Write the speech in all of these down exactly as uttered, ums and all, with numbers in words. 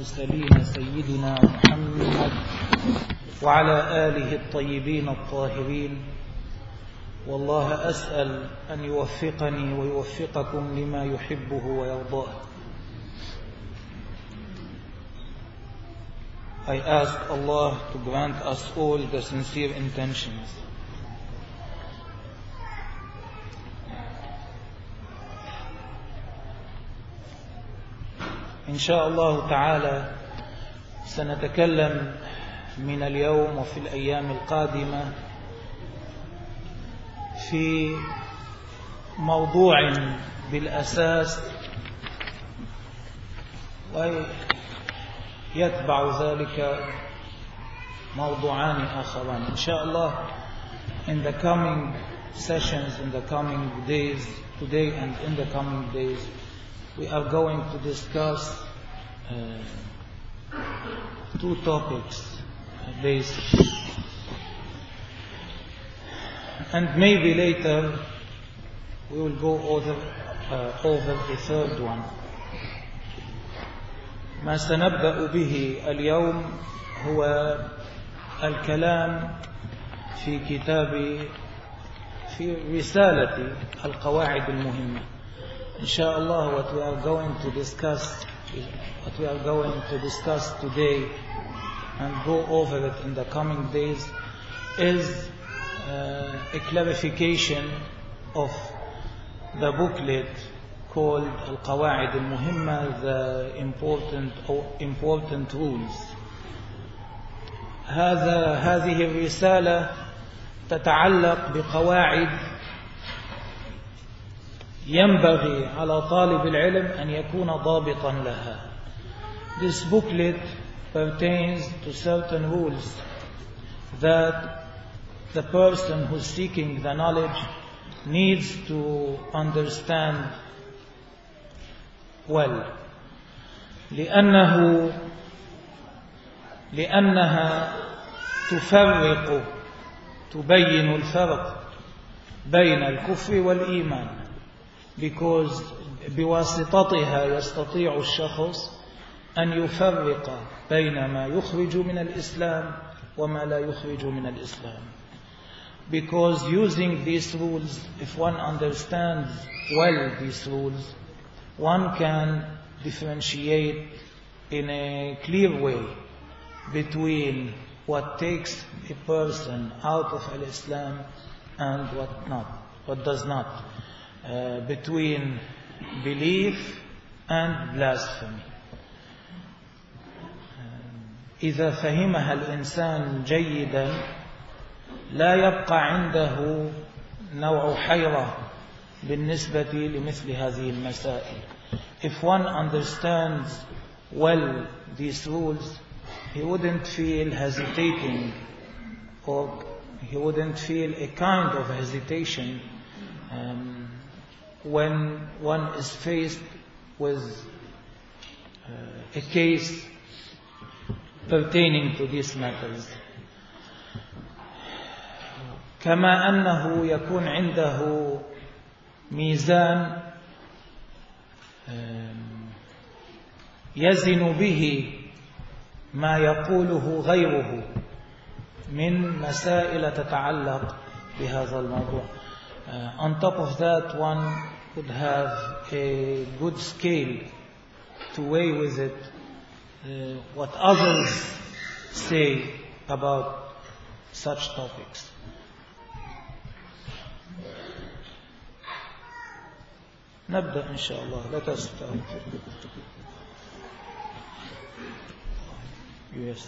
المرسلين سيدنا محمد وعلى آله الطيبين الطاهرين. والله أسأل أن يوفقني ويوفقكم لما يحبه ويرضاه. I ask Allah to grant us all the sincere intentions. إن شاء الله تعالى سنتكلم من اليوم وفي الأيام القادمة في موضوع بالأساس ويتبع ذلك موضوعان آخران. إن شاء الله in the coming sessions, in the coming days, today and in the coming days, we are going to discuss uh, two topics uh, basically. And maybe later we will go over, uh, over the third one. ما سنبدأ به اليوم هو الكلام في كتاب في رسالة القواعد المهمة. Inshallah, what we are going to discuss, what we are going to discuss today and go over it in the coming days is uh, a clarification of the booklet called Al-Qawa'id Al-Muhimma, the important or important rules. هذا هذه الرسالة تتعلق بقواعد ينبغي على طالب العلم أن يكون ضابطا لها. This booklet pertains to certain rules that the person who is seeking the knowledge needs to understand well. لأنه لأنها تفرق تبين الفرق بين الكفر والإيمان. Because بواسطتها يستطيع الشخص أن يفرق بين ما يخرج من الإسلام وما لا يخرج من الإسلام. Because using these rules, if one understands well these rules, one can differentiate in a clear way between what takes a person out of Islam and what not, what does not. Uh, between belief and blasphemy. إذا فهمها الإنسان جيدا لا يبقى عنده نوع حيرة بالنسبة لمثل هذه المسائل. If one understands well these rules, he wouldn't feel hesitating, or he wouldn't feel a kind of hesitation um, when one is faced with uh, a case pertaining to these matters. كما أنه يكون عنده ميزان يزن به ما يقوله غيره من مسائل تتعلق بهذا الموضوع. Uh, on top of that, one could have a good scale to weigh with it uh, what others say about such topics. نبدأ إن شاء الله. Let us start. Yes.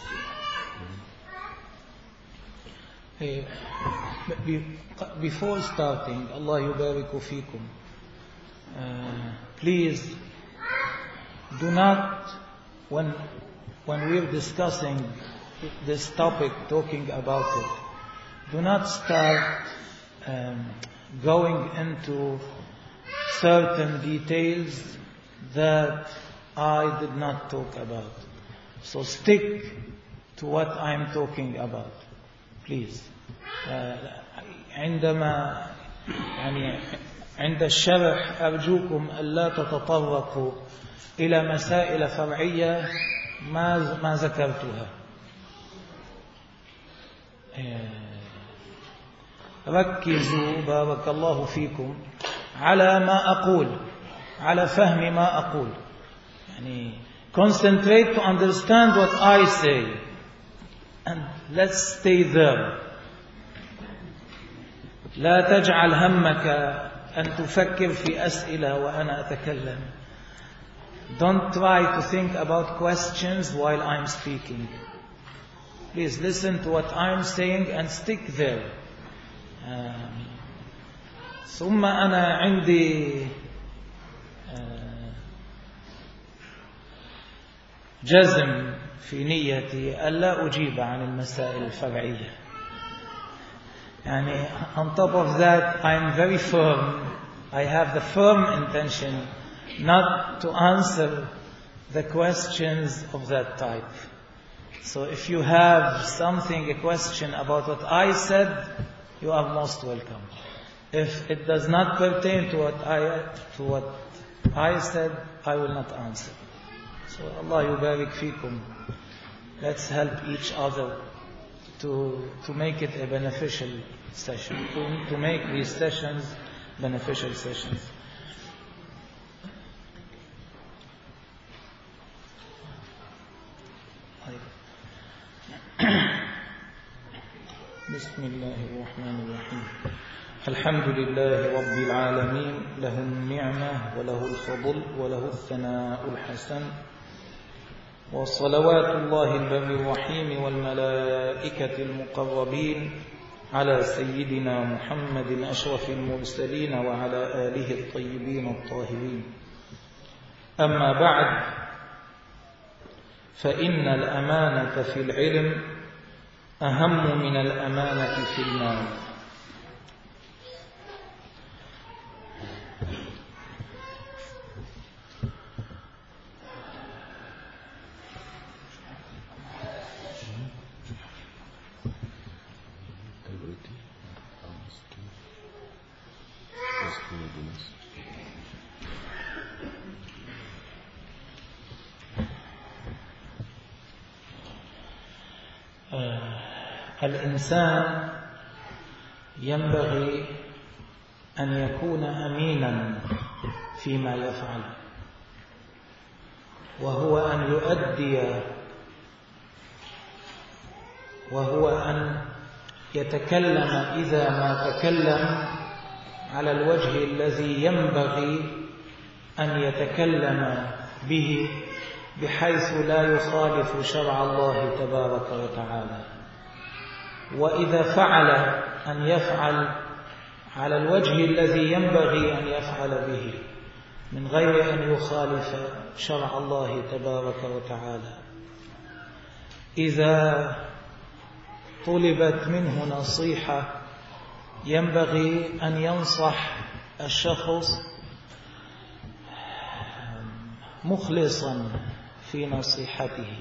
Hey, before starting, Allah yubariku fikum, uh, please do not, when when we're discussing this topic, talking about it, do not start um, going into certain details that I did not talk about. So stick to what I'm talking about. Please. عندما يعني عند الشرح أرجوكم ألا تتطرقوا إلى مسائل فرعية ما ما ذكرتها. ركزوا بارك الله فيكم على ما أقول، على فهم ما أقول. يعني concentrate to understand what I say and let's stay there. لا تجعل همك أن تفكر في أسئلة وأنا أتكلم. Don't try to think about questions while I'm speaking. Please listen to what I'm saying and stick there. um, ثم أنا عندي جزم في نيتي ألا أجيب عن المسائل الفرعية. يعني on top of that I'm very firm. I have the firm intention not to answer the questions of that type. So if you have something, a question about what I said, you are most welcome. If it does not pertain to what I to what I said, I will not answer. So Allah yubarik fikum. Let's help each other to to make it a beneficial session, to, to make these sessions beneficial sessions. بسم الله الرحمن الرحيم. الحمد لله رب العالمين، له النعمة وله الفضل وله الثناء الحسن، وصلوات الله البر الرحيم والملائكة المقربين على سيدنا محمد أشرف المرسلين وعلى آله الطيبين الطاهرين. أما بعد، فإن الأمانة في العلم أهم من الأمانة في المال. الإنسان ينبغي أن يكون أمينا فيما يفعل، وهو أن يؤدي وهو أن يتكلم إذا ما تكلم على الوجه الذي ينبغي أن يتكلم به، بحيث لا يخالف شرع الله تبارك وتعالى. وإذا فعل أن يفعل على الوجه الذي ينبغي أن يفعل به من غير أن يخالف شرع الله تبارك وتعالى. إذا طلبت منه نصيحة ينبغي أن ينصح الشخص مخلصا في نصيحته،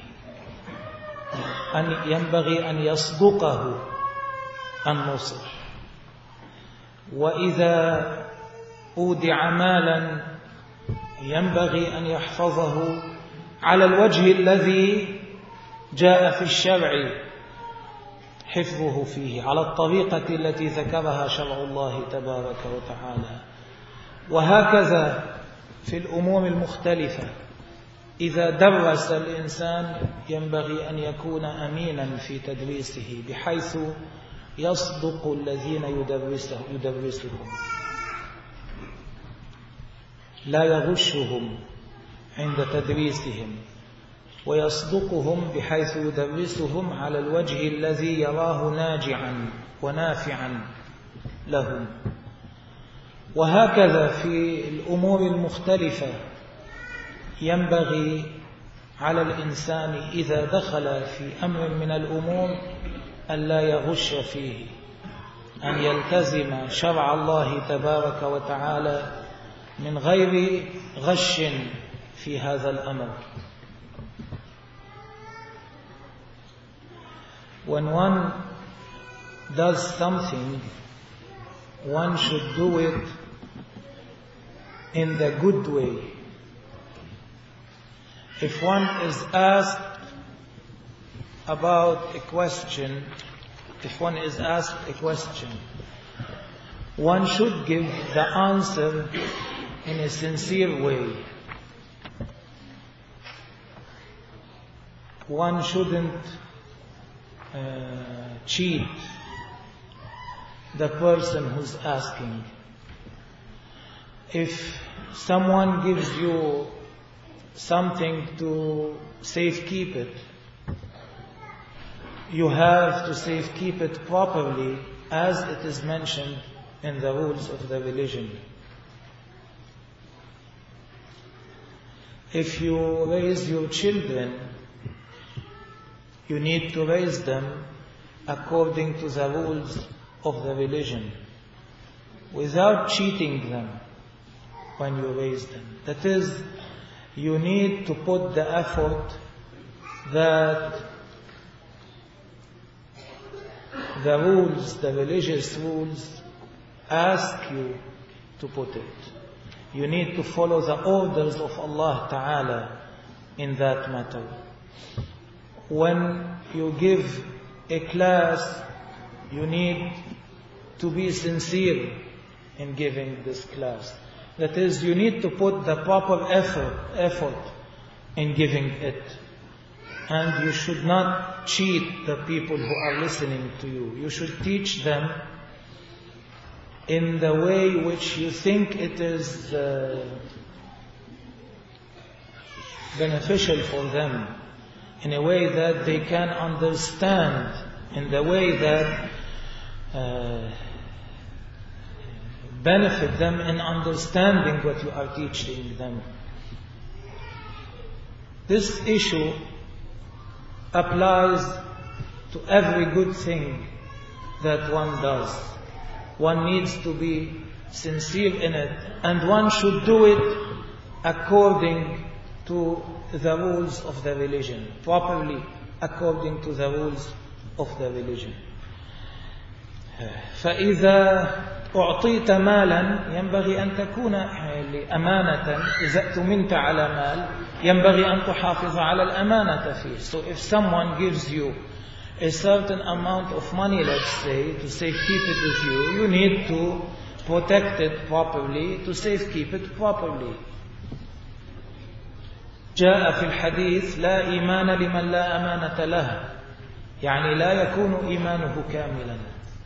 أن ينبغي أن يصدقه النصح. وإذا أودع مالا ينبغي أن يحفظه على الوجه الذي جاء في الشرع حفظه فيه، على الطريقة التي ذكرها شرع الله تبارك وتعالى. وهكذا في الأمور المختلفة، إذا درس الإنسان ينبغي أن يكون أمينا في تدريسه، بحيث يصدق الذين يدرسه يدرسهم، لا يغشهم عند تدريسهم، ويصدقهم بحيث يدرسهم على الوجه الذي يراه ناجعا ونافعا لهم. وهكذا في الأمور المختلفة ينبغي على الإنسان إذا دخل في أمر من الأمور ألا يغش فيه، أن يلتزم شرع الله تبارك وتعالى من غير غش في هذا الأمر. When one does something, one should do it in the good way. If one is asked about a question, if one is asked a question, one should give the answer in a sincere way. One shouldn't uh, cheat the person who's asking. If someone gives you something to safekeep it, you have to safekeep it properly as it is mentioned in the rules of the religion. If you raise your children, you need to raise them according to the rules of the religion, without cheating them when you raise them. That is, you need to put the effort that the rules, the religious rules, ask you to put it. You need to follow the orders of Allah Ta'ala in that matter. When you give a class, you need to be sincere in giving this class. That is, you need to put the proper effort, effort in giving it. And you should not cheat the people who are listening to you. You should teach them in the way which you think it is uh, beneficial for them, in a way that they can understand, in the way that uh, benefit them in understanding what you are teaching them. This issue applies to every good thing that one does. One needs to be sincere in it, and one should do it according to the rules of the religion, properly according to the rules of the religion. فإذا أعطيت مالا ينبغي أن تكون أمانة. إذا اؤتمنت على مال ينبغي أن تحافظ على الأمانة فيه. So if someone gives you a certain amount of money, let's say, to safekeep it with you, you need to protect it properly, to safekeep it properly. جاء في الحديث لا إيمان لمن لا أمانة له، يعني لا يكون إيمانه كاملا.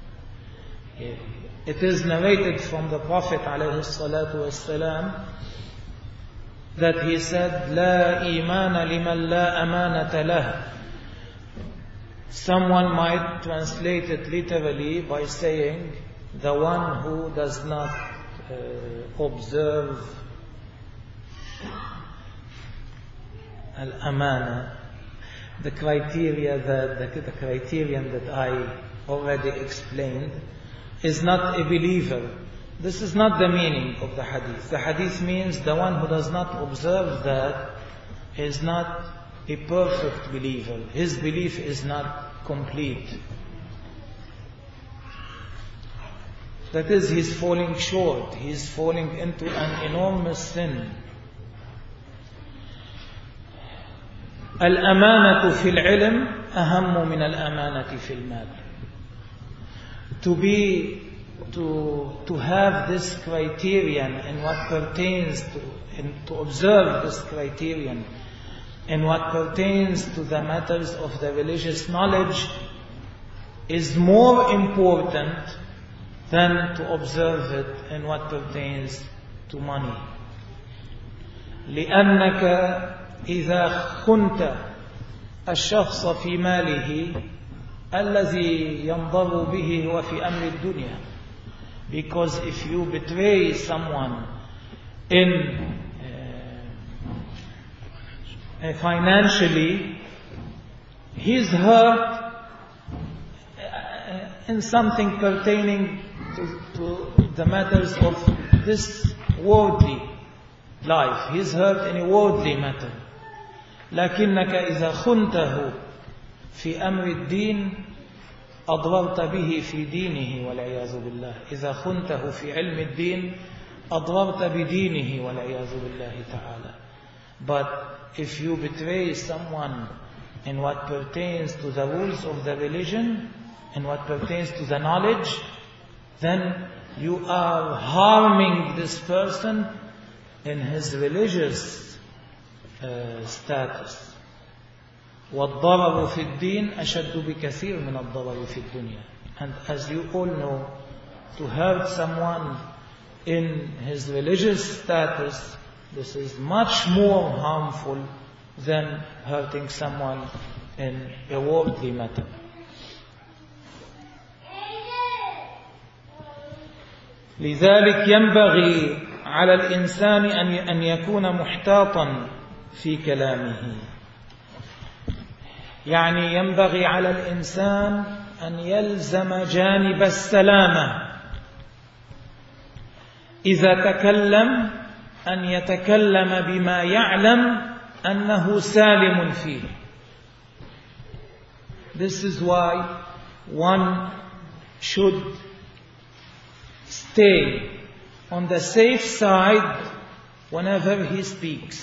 It is narrated from the Prophet عليه الصلاة والسلام that he said لا إيمان لمن لا أمانة له. Someone might translate it literally by saying the one who does not uh, observe al-amana, the criteria that the, the criterion that I already explained, is not a believer. This is not the meaning of the hadith. The hadith means the one who does not observe that is not a perfect believer. His belief is not complete. That is, he is falling short. He is falling into an enormous sin. الأمانة في العلم أهم من الأمانة في المال. To be, to, to have this criterion in what pertains to, in, to observe this criterion in what pertains to the matters of the religious knowledge is more important than to observe it in what pertains to money. لأنك إذا خنت الشخص في ماله الذي ينضر به هو في أمر الدنيا. Because if you betray someone in uh, financially, he's hurt in something pertaining to, to the matters of this worldly life. He's hurt in a worldly matter. لكنك إذا خنته في أمر الدين أضررت به في دينه والعياذ بالله. إذا خنته في علم الدين أضررت بدينه والعياذ بالله تعالى. But if you betray someone in what pertains to the rules of the religion, in what pertains to the knowledge, then you are harming this person in his religious uh, status. وَالضَّرَرُ فِي الدِّينِ أَشَدُّ بِكَثِيرٍ مِنَ الضَّرَرِ فِي الدُّنْيَا. And as you all know, to hurt someone in his religious status, this is much more harmful than hurting someone in a worldly matter. لذلك ينبغي على الإنسان أن يكون محتاطا في كلامه. يعني ينبغي على الإنسان أن يلزم جانب السلامة. إذا تكلم أن يتكلم بما يعلم أنه سالم فيه. This is why one should stay on the safe side whenever he speaks.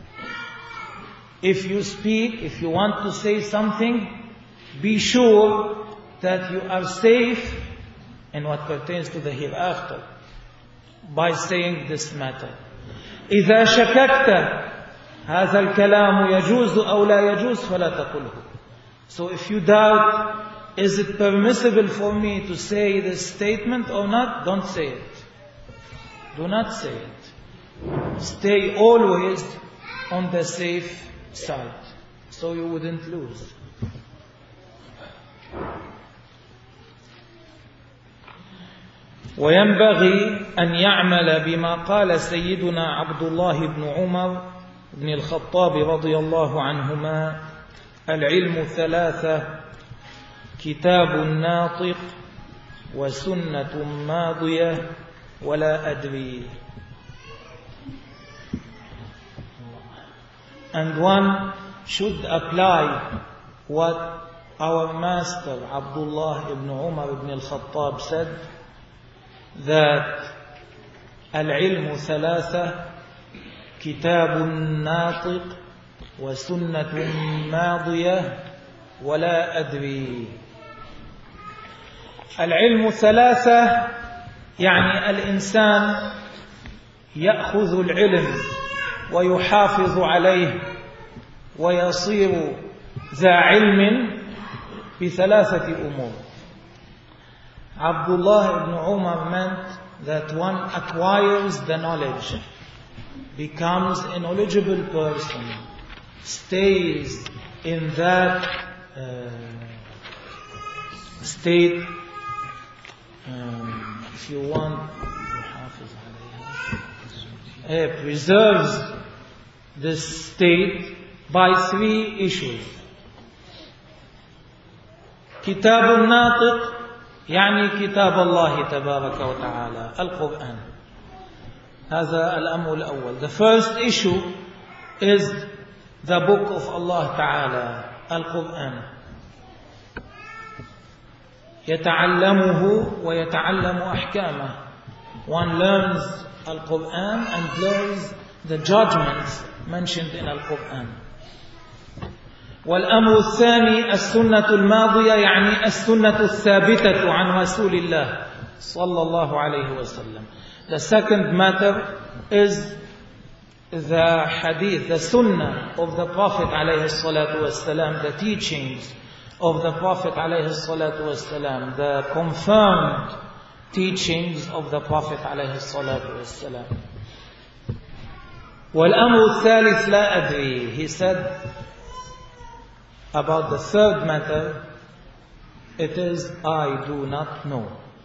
If you speak, if you want to say something, be sure that you are safe in what pertains to the hereafter by saying this matter. إذا شككت هذا الكلام يجوز أو لا يجوز فلا تقله. So if you doubt, is it permissible for me to say this statement or not? Don't say it. Do not say it. Stay always on the safe side, so you wouldn't lose. وينبغي أن يعمل بما قال سيدنا عبد الله بن عمر بن الخطاب رضي الله عنهما: العلم ثلاثة: كتاب ناطق وسنة ماضية ولا أدري. And one should apply what our master Abdullah ibn Umar ibn al-Khattab said, that العلم ثلاثة: كتاب ناطق وسنة ماضية ولا أدري. العلم ثلاثة يعني الإنسان يأخذ العلم ويحافظ عليه ويصير ذا علم بثلاثة أمور. Abdullah ibn Umar meant that one acquires the knowledge, becomes a knowledgeable person, stays in that uh, state, um, if you want, uh, preserves this state by three issues. كتاب الناطق يعني كتاب الله تبارك وتعالى، القرآن. هذا الأمر الأول. The first issue is the book of Allah Ta'ala, القرآن. يتعلمه ويتعلم أحكامه. One learns القرآن and learns the judgments mentioned in القرآن. والأمر الثاني السنة الماضية يعني السنة الثابتة عن رسول الله صلى الله عليه وسلم. The second matter is the hadith, the sunnah of the Prophet عليه الصلاة والسلام, the teachings of the Prophet عليه الصلاة والسلام, the confirmed teachings of the Prophet عليه الصلاة والسلام. والأمر الثالث لا أدري. He said about the third matter, it is I do not know.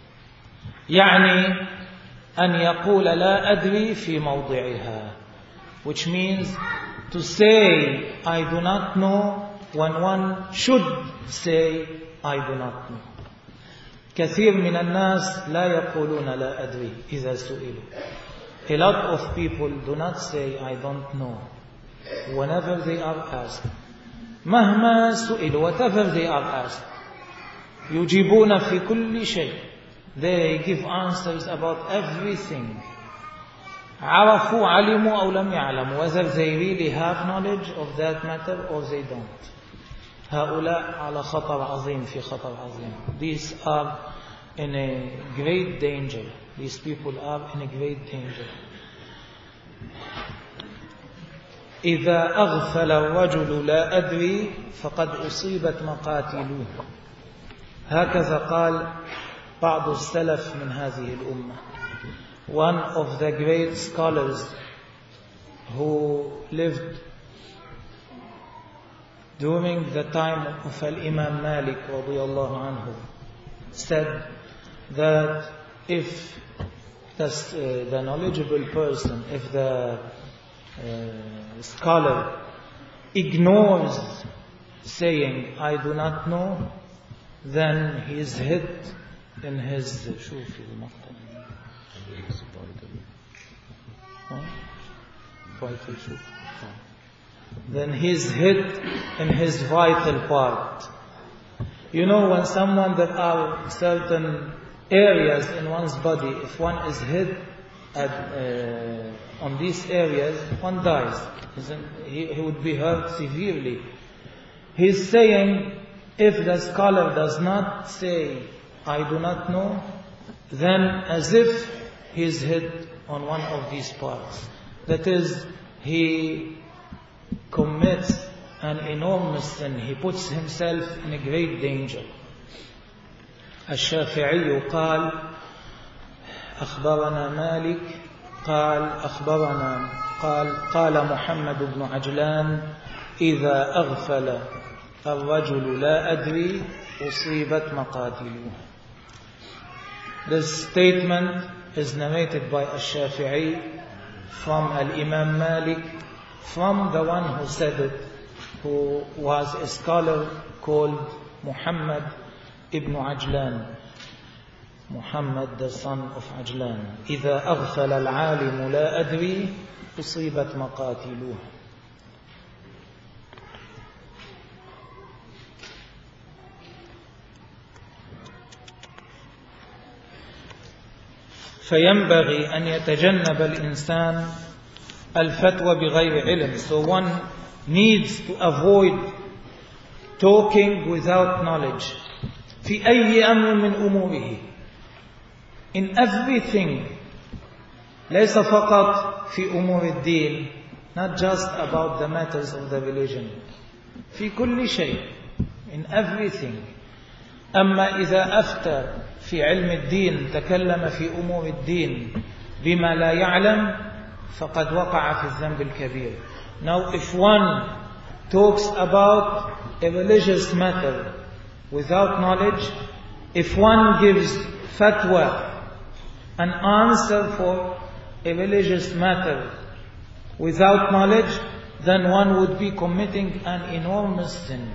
يعني أن يقول لا أدري في موضعها, which means to say I do not know when one should say I do not know. كثير من الناس لا يقولون لا أدري إذا سئلوا. A lot of people do not say I don't know whenever they are asked. مهما سئلوا, whatever they are asked, يجيبون في كل شيء. They give answers about everything. عرفوا علموا أو لم يعلموا, whether they really have knowledge of that matter or they don't. هؤلاء على خطر عظيم في خطر عظيم. These are in a great danger. These people are in a great danger. إذا أغفل الرجل لا أدري فقد أصيبت مقاتلوه. هكذا قال بعض السلف من هذه الأمة. One of the great scholars who lived during the time of Al-Imam Malik radiyallahu anhu said that if the, uh, the knowledgeable person, if the uh, scholar ignores saying I do not know, then he is hit in his شوفي المقطع vital شوف then he is hit in his vital part. You know, when someone, there are certain areas in one's body, if one is hit at, uh, on these areas, one dies. He, he would be hurt severely. He is saying, if the scholar does not say, I do not know, then as if he is hit on one of these parts. That is, he commits an enormous sin. He puts himself in a great danger. الشافعي قال أخبرنا مالك قال أخبرنا قال قال محمد بن عجلان إذا أغفل الرجل لا أدري أصيبت مقاتلوه. This statement is narrated by Ash-Shafi'i from Al-Imam Malik, from the one who said it, who was a scholar called Muhammad ibn Ajlan. Muhammad, the son of Ajlan. إذا أغفل العالم لا أدري أصيبت مقاتلوه. فينبغي أن يتجنب الإنسان الفتوى بغير علم. So one needs to avoid talking without knowledge. في أي أمر من أموره. In everything. ليس فقط في أمور الدين. Not just about the matters of the religion. في كل شيء. In everything. أما إذا أفتى في علم الدين تكلم في أمور الدين بما لا يعلم فقد وقع في الذنب الكبير. Now if one talks about a religious matter without knowledge, if one gives fatwa, an answer for a religious matter without knowledge, then one would be committing an enormous sin.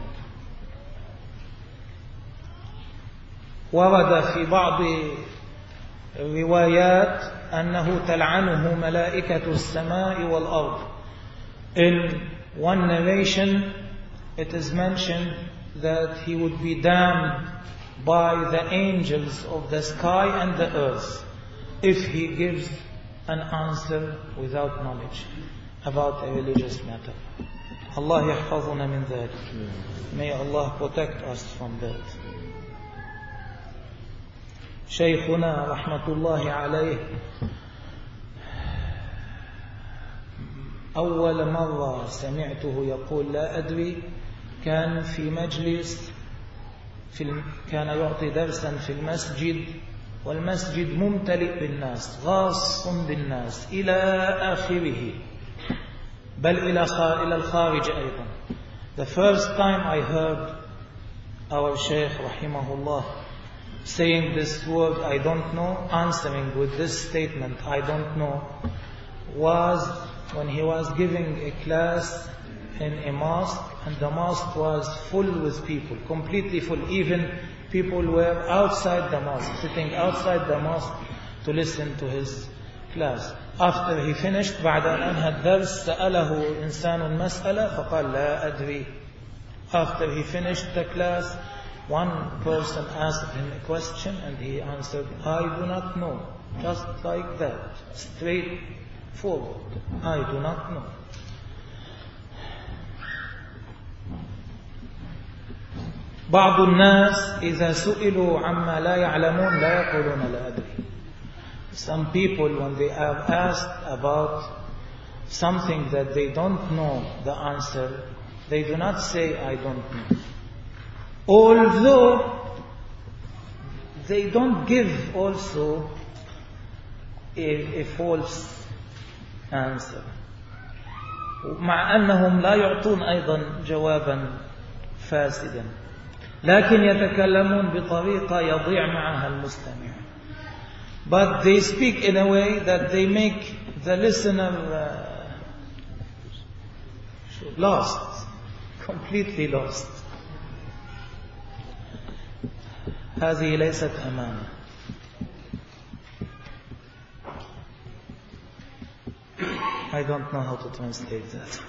ورد في بعض الروايات أنه تلعنه ملائكة السماء والأرض. In one narration it is mentioned that he would be damned by the angels of the sky and the earth if he gives an answer without knowledge about a religious matter. Allah يحفظنا من ذلك. May Allah protect us from that. شيخنا رحمة الله عليه أول مرة سمعته يقول لا أدري كان في مجلس في الم... كان يعطي درسا في المسجد والمسجد ممتلئ بالناس غاص بالناس إلى آخره بل إلى خار... إلى الخارج أيضا. The first time I heard our Shaykh رحمه الله saying this word I don't know, answering with this statement I don't know, was when he was giving a class in a mosque, and the mosque was full with people, completely full. Even people were outside the mosque, sitting outside the mosque to listen to his class. After he finished, بعد أن أنهى الدرس سأله إنسان مسألة فقال لا أدري. After he finished the class, one person asked him a question and he answered, I do not know. Just like that. Straight forward. I do not know. بعض الناس إذا سئلوا عما لا يعلمون لا يقولون لا أدري. Some people, when they are asked about something that they don't know the answer, they do not say, I don't know. Although they don't give also a, a false answer. مع أنهم لا يعطون أيضا جوابا فاسدا، لكن يتكلمون بطريقة يضيع معها المستمع. But they speak in a way that they make the listener uh, lost, completely lost. هذه ليست أمانة. I don't know how to translate that.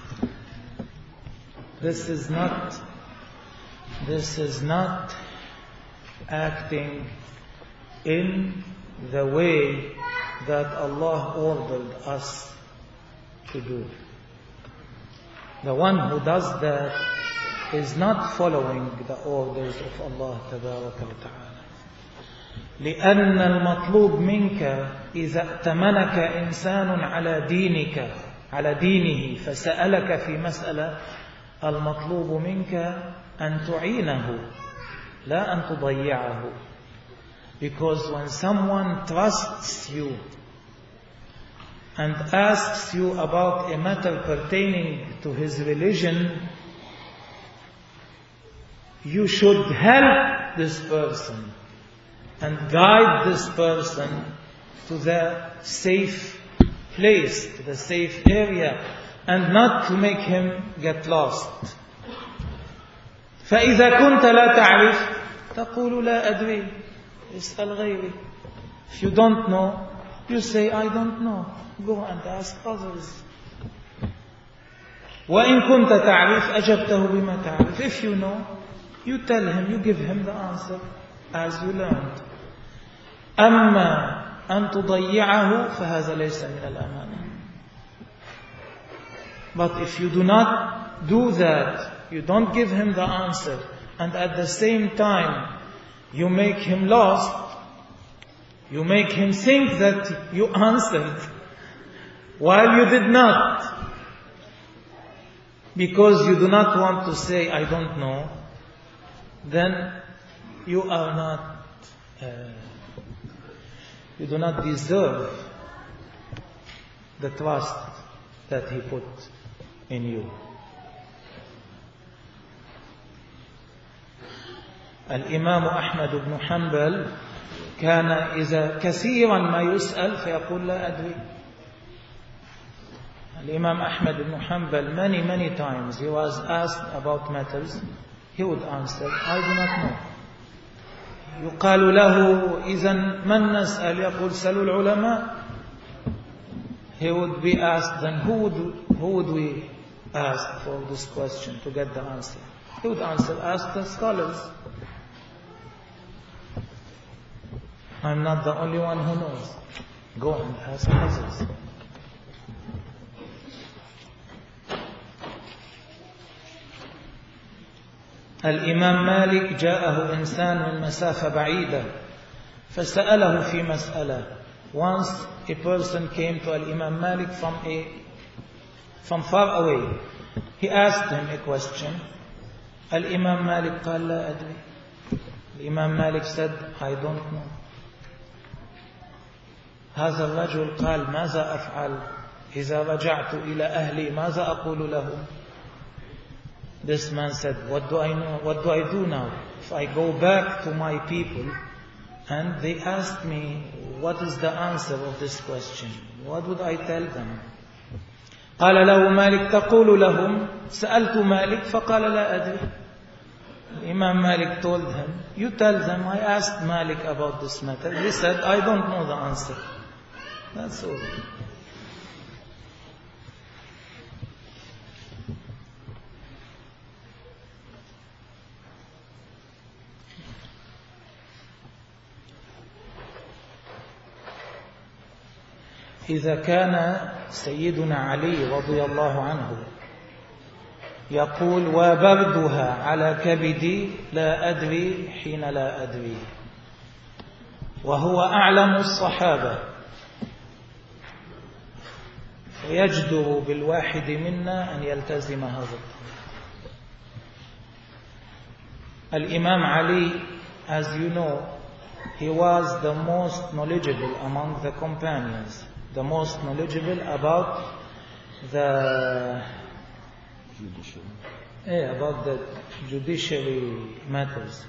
This is not, this is not acting in the way that Allah ordered us to do. The one who does that is not following the orders of Allah تبارك وتعالى. لأن المطلوب منك إذا ائتمنك إنسان على دينك على دينه فسألك في مسألة، المطلوب منك أن تعينه لا أن تضيعه. Because when someone trusts you and asks you about a matter pertaining to his religion, you should help this person and guide this person to the safe place, to the safe area, and not to make him get lost. فإذا كنت لا تعرف تقول لا أدري اسأل غيري. If you don't know, you say I don't know. Go and ask others. وإن كنت تعرف أجبته بما تعرف. If you know, you tell him, you give him the answer as you learned. أما أن تضيعه فهذا ليس من الأمانة. But if you do not do that, you don't give him the answer, and at the same time you make him lost, you make him think that you answered while you did not, because you do not want to say I don't know, then you are not uh, you do not deserve the trust that he put in you. الإمام أحمد بن حنبل كان إذا كثيرا ما يسأل فيقول لا أدري. الإمام أحمد بن حنبل many many times he was asked about matters, he would answer I do not know. يقال له إذن من نسأل؟ يقول سلوا العلماء. He would be asked, then who would, who would we ask for this question to get the answer? He would answer, ask the scholars. I'm not the only one who knows. Go and ask others. الإمام مالك جاءه إنسان من مسافة بعيدة فسأله في مسألة. Once a person came to Al-Imam Malik from a from far away. He asked him a question. Al-Imam Malik قال لا أدري. Al-Imam Malik said, I don't know. هذا الرجل قال ماذا أفعل إذا رجعت إلى أهلي ماذا أقول لهم؟ This man said, what do I know? What do I do now? If I go back to my people and they ask me what is the answer of this question, what would I tell them? قال له مالك تقول لهم سألت مالك فقال لا أدري. Imam Malik told him, you tell them I asked Malik about this matter. He said, I don't know the answer. That's all. إذا كان سيدنا علي رضي الله عنه يقول وبردها على كبدي لا أدري حين لا أدري، وهو أعلم الصحابة، ويجدر بالواحد منا أن يلتزم هذا الطريق. الإمام علي, as you know, he was the most knowledgeable among the companions, the most knowledgeable about the yeah, about the judiciary matters.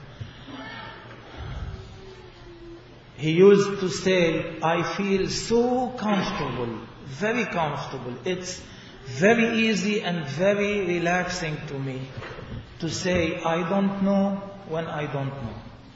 He used to say, I feel so comfortable, very comfortable. It's very easy and very relaxing to me to say, I don't know when I don't know.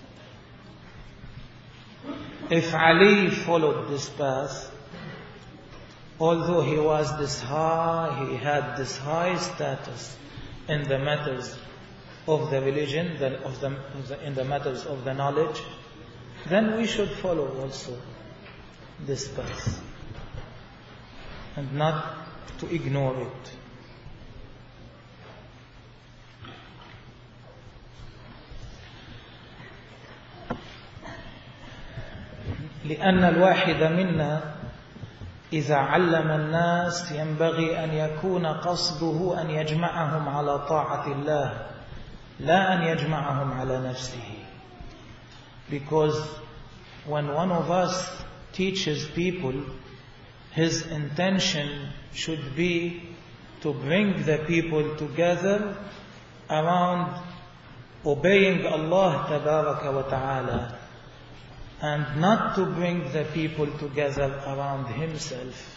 If Ali followed this path, although he was this high, he had this high status in the matters of the religion, the, of the, in the matters of the knowledge, then we should follow also this path and not to ignore it. لأن الواحد منا إذا علم الناس ينبغي أن يكون قصده أن يجمعهم على طاعة الله لا أن يجمعهم على نفسه. Because when one of us teaches people, his intention should be to bring the people together around obeying Allah Tabaraka wa Ta'ala, and not to bring the people together around himself.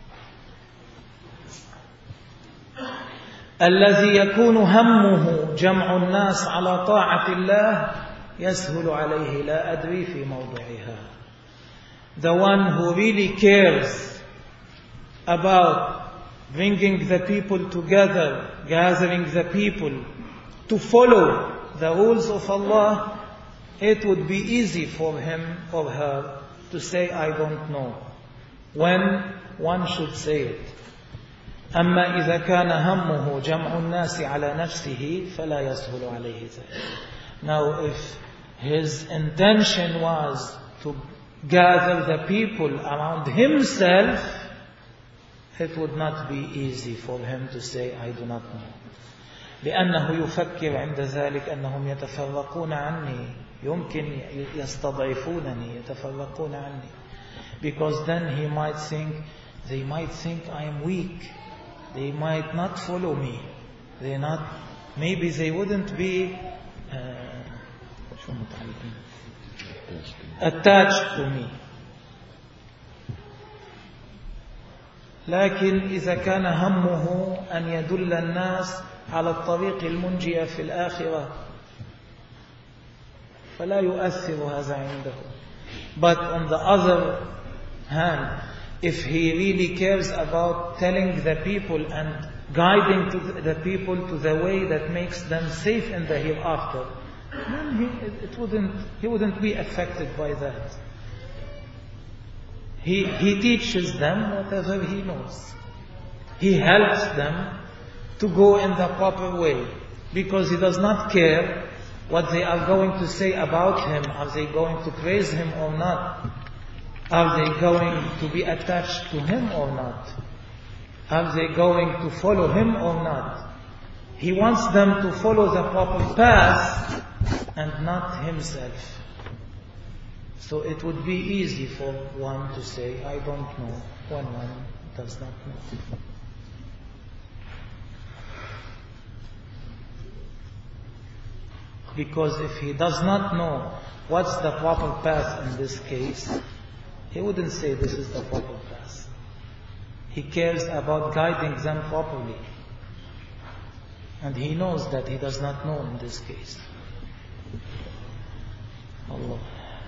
الذي يكون همه جمع الناس على طاعة الله يسهل عليه لا أدري في موضعها. The one who really cares about bringing the people together, gathering the people to follow the rules of Allah, it would be easy for him or her to say, I don't know, when one should say it. أما إذا كان همه جمع الناس على نفسه فلا يسهل عليه ذلك. Now if his intention was to gather the people around himself, it would not be easy for him to say, I do not know. لأنه يفكر عند ذلك أنهم يتفرقون عني، يمكن يستضعفونني، يتفرقون عني. Because then he might think, they might think I am weak. They might not follow me. They not, maybe they wouldn't be uh, attached to me. لكن إذا كان همه أن يدل الناس على الطريق المنجية في الآخرة فلا يؤثر هذا عنده. But on the other hand, if he really cares about telling the people and guiding to the people to the way that makes them safe in the hereafter, then he, it wouldn't, he wouldn't be affected by that. He, he teaches them whatever he knows. He helps them to go in the proper way, because he does not care what they are going to say about him. Are they going to praise him or not? Are they going to be attached to him or not? Are they going to follow him or not? He wants them to follow the proper path and not himself. So it would be easy for one to say, I don't know, when one does not know. Because if he does not know what's the proper path in this case, he wouldn't say this is the proper path. He cares about guiding them properly. And he knows that he does not know in this case. Allah.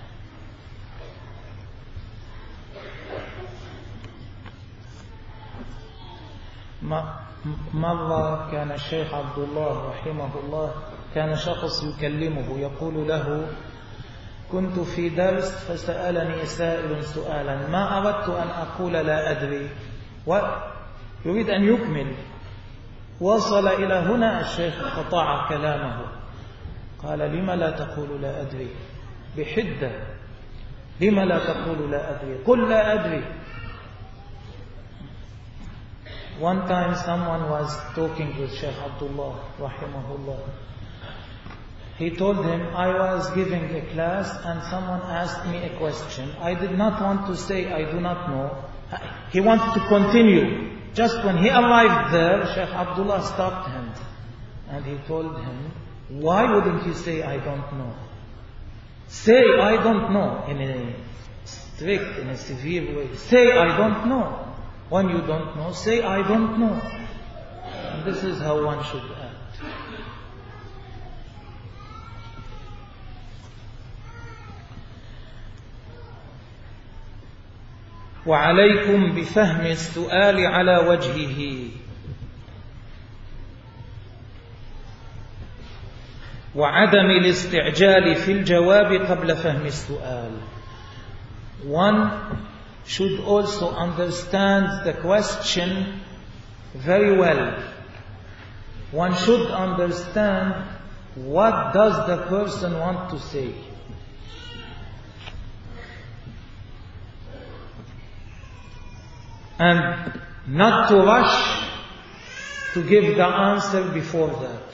مرة كان الشيخ عبد الله رحمه الله كان شخص يكلمه يقول له كنت في درس فسألني سائل سؤالا ما أردت أن أقول لا أدري، ويريد أن يكمل وصل إلى هنا الشيخ قطع كلامه قال لم لا تقول لا أدري بحدة لم لا تقول لا أدري قل لا أدري. One time someone was talking with Sheikh Abdullah rahimahullah. He told him, I was giving a class and someone asked me a question. I did not want to say I do not know. He wanted to continue. Just when he arrived there, Sheikh Abdullah stopped him and he told him, why wouldn't you say I don't know? Say I don't know in a strict, in a severe way. Say I don't know. When you don't know, say I don't know. And this is how one should act. وعليكم بفهم السؤال على وجهه وعدم الاستعجال في الجواب قبل فهم السؤال. One should also understand the question very well. One should understand what does the person want to say. And not to rush to give the answer before that.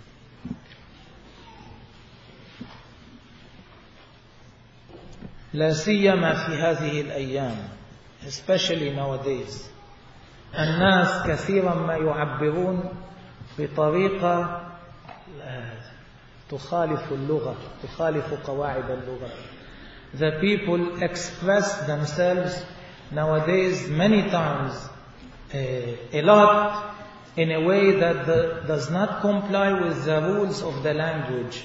لا سيما في هذه الأيام, especially nowadays. الناس كثيرا ما يعبرون بطريقة تخالف اللغة, تخالف قواعد اللغة. The people express themselves nowadays many times uh, a lot in a way that the, does not comply with the rules of the language.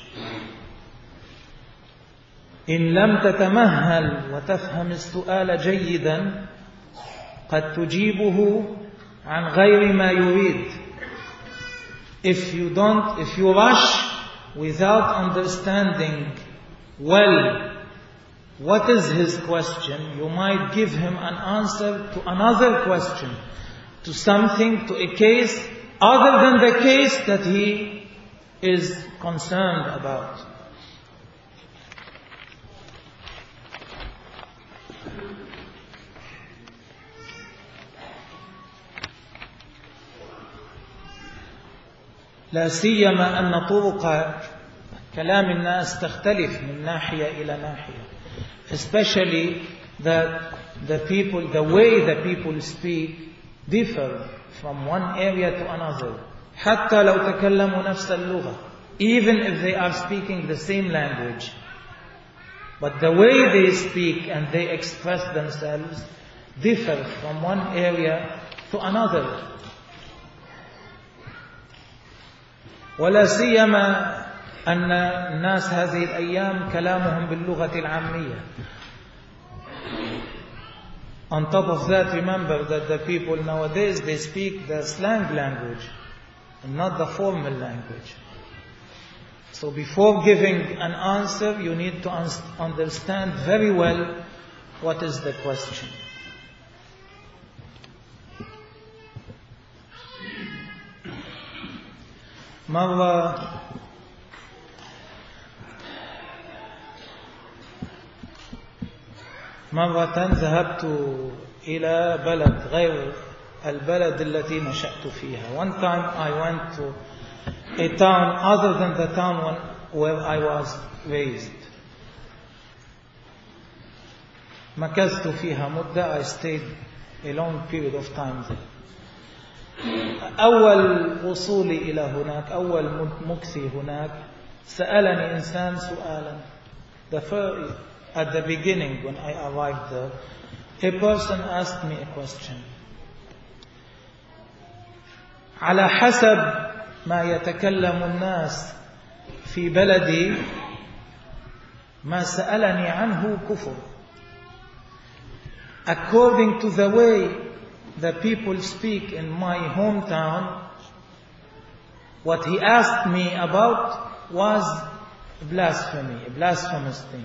إن لم تتمهل وتفهم السؤال جيدا قد تجيبه عن غير ما يريد. If you don't, if you rush without understanding well what is his question, you might give him an answer to another question, to something, to a case other than the case that he is concerned about. لا سيما أن طرق كلام الناس تختلف من ناحية إلى ناحية. Especially that the people, the way the people speak differ from one area to another. حتى لو تكلموا نفس اللغة, even if they are speaking the same language. But the way they speak and they express themselves differ from one area to another. ولا سيما أن الناس هذه الأيام كلامهم باللغة العامية. On top of that, remember that the people nowadays, they speak the slang language and not the formal language. So before giving an answer, you need to understand very well what is the question. مرة مرة ذهبت إلى بلد غير البلد التي نشأت فيها. One time I went to a town other than the town where I was raised. مكثت فيها مدة. I stayed a long period of time there. أول وصولي إلى هناك, أول مكثي هناك, سألني إنسان سؤالا. The first, at the beginning when I arrived there, a person asked me a question. على حسب ما يتكلم الناس في بلدي ما سألني عنه كفر. According to the way the people speak in my hometown, what he asked me about was blasphemy, a blasphemous thing.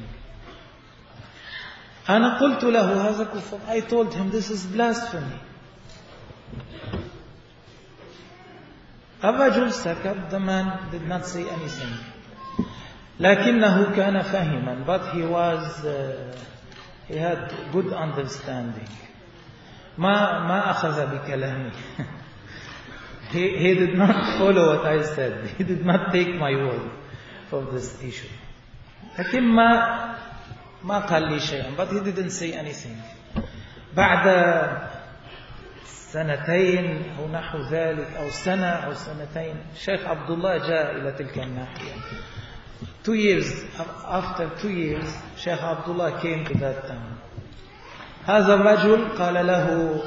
أنا قلت له هذا كفر. I told him this is blasphemy. الرجل سكت. The man did not say anything. لكنه كان فاهما, but he was uh, he had good understanding. ما ما أخذ بكلامي. he he did not follow what I said. He did not take my word for this issue. لكن ما ما قال لي شيئا, but he didn't say anything. بعد سنتين أو نحو ذلك أو سنة أو سنتين, الشيخ عبد الله جاء إلى تلك الناحية. Two years after two years, Sheikh Abdullah came to that town. هذا الرجل قال له,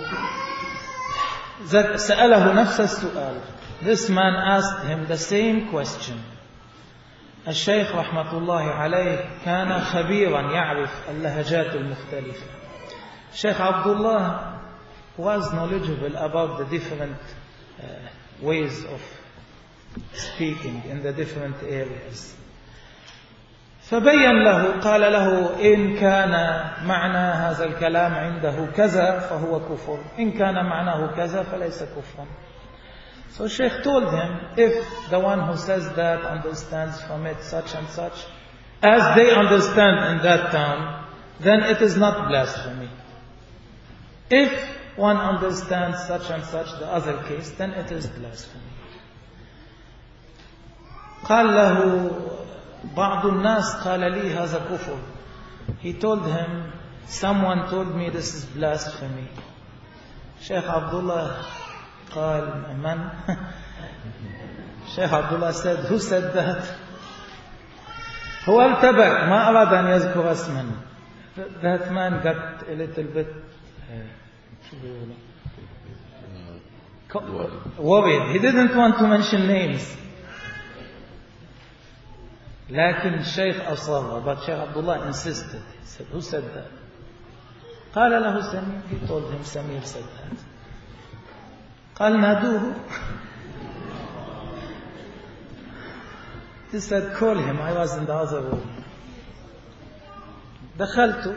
سأله نفس السؤال. This man asked him the same question. الشيخ رحمة الله عليه كان خبيرا يعرف اللهجات المختلفة. Sheikh Abdullah was knowledgeable about the different uh, ways of speaking in the different areas. فبين له, قال له إن كان معنى هذا الكلام عنده كذا فهو كفر, إن كان معناه كذا فليس كفرا. So Sheikh told him, if the one who says that understands from it such and such, as they understand in that town, then it is not blasphemy. If one understands such and such, the other case, then it is blasphemy. قال له بعض الناس قال لي هذا كفر. He told him, someone told me this is blasphemy. Sheikh Abdullah قال من? Sheikh Abdullah said, who said that? هو التبك, ما أراد أن يذكر اسما. That man got a little bit worried. He didn't want to mention names. لكن الشيخ أصر, but Sheikh Abdullah insisted. He said, who said that? قال له سمير. He told him Samir said that. قال نادوه. He said, call him. I was in the other room. دخلت.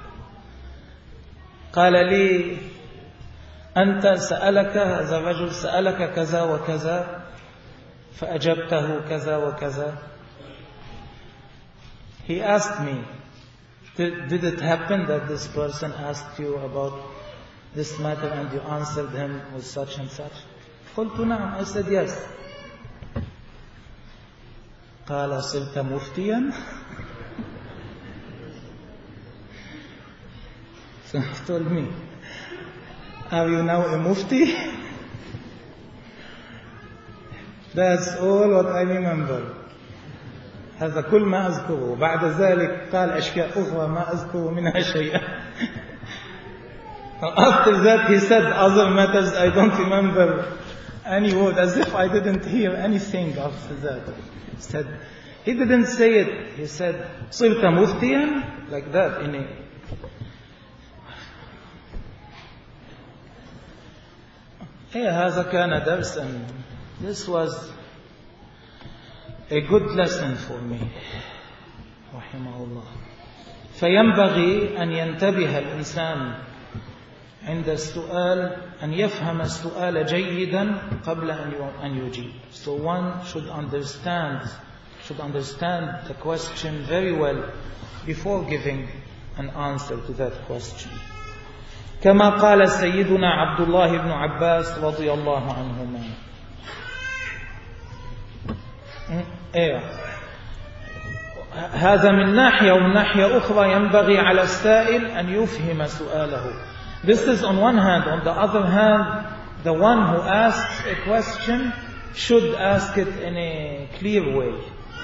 قال لي أنت سألك هذا الرجل سألك كذا وكذا فأجبته كذا وكذا. He asked me, did, did it happen that this person asked you about this matter and you answered him with such and such? قلت نعم. I said yes. قال صرت مفتيا. So he told me, are you now a mufti? That's all what I remember. هذا كل ما أذكره. بعد ذلك قال أشياء أخرى ما أذكر منها شيئا. After that he said other matters I don't remember any word, as if I didn't hear anything after that. He said, he didn't say it. He said صرت مفتيا, like that in a hey, هذا كان درسا. This was a good lesson for me. رحمه الله. فينبغي أن ينتبه الإنسان عند السؤال, أن يفهم السؤال جيدا قبل أن يجيب. So one should understand, should understand the question very well before giving an answer to that question. كما قال سيدنا عبد الله بن عباس رضي الله عنهما. إيه. هذا من ناحية ومن ناحية أخرى ينبغي على السائل أن يفهم سؤاله. This is on one hand. On the other hand, the one who asks a question should ask it in a clear way.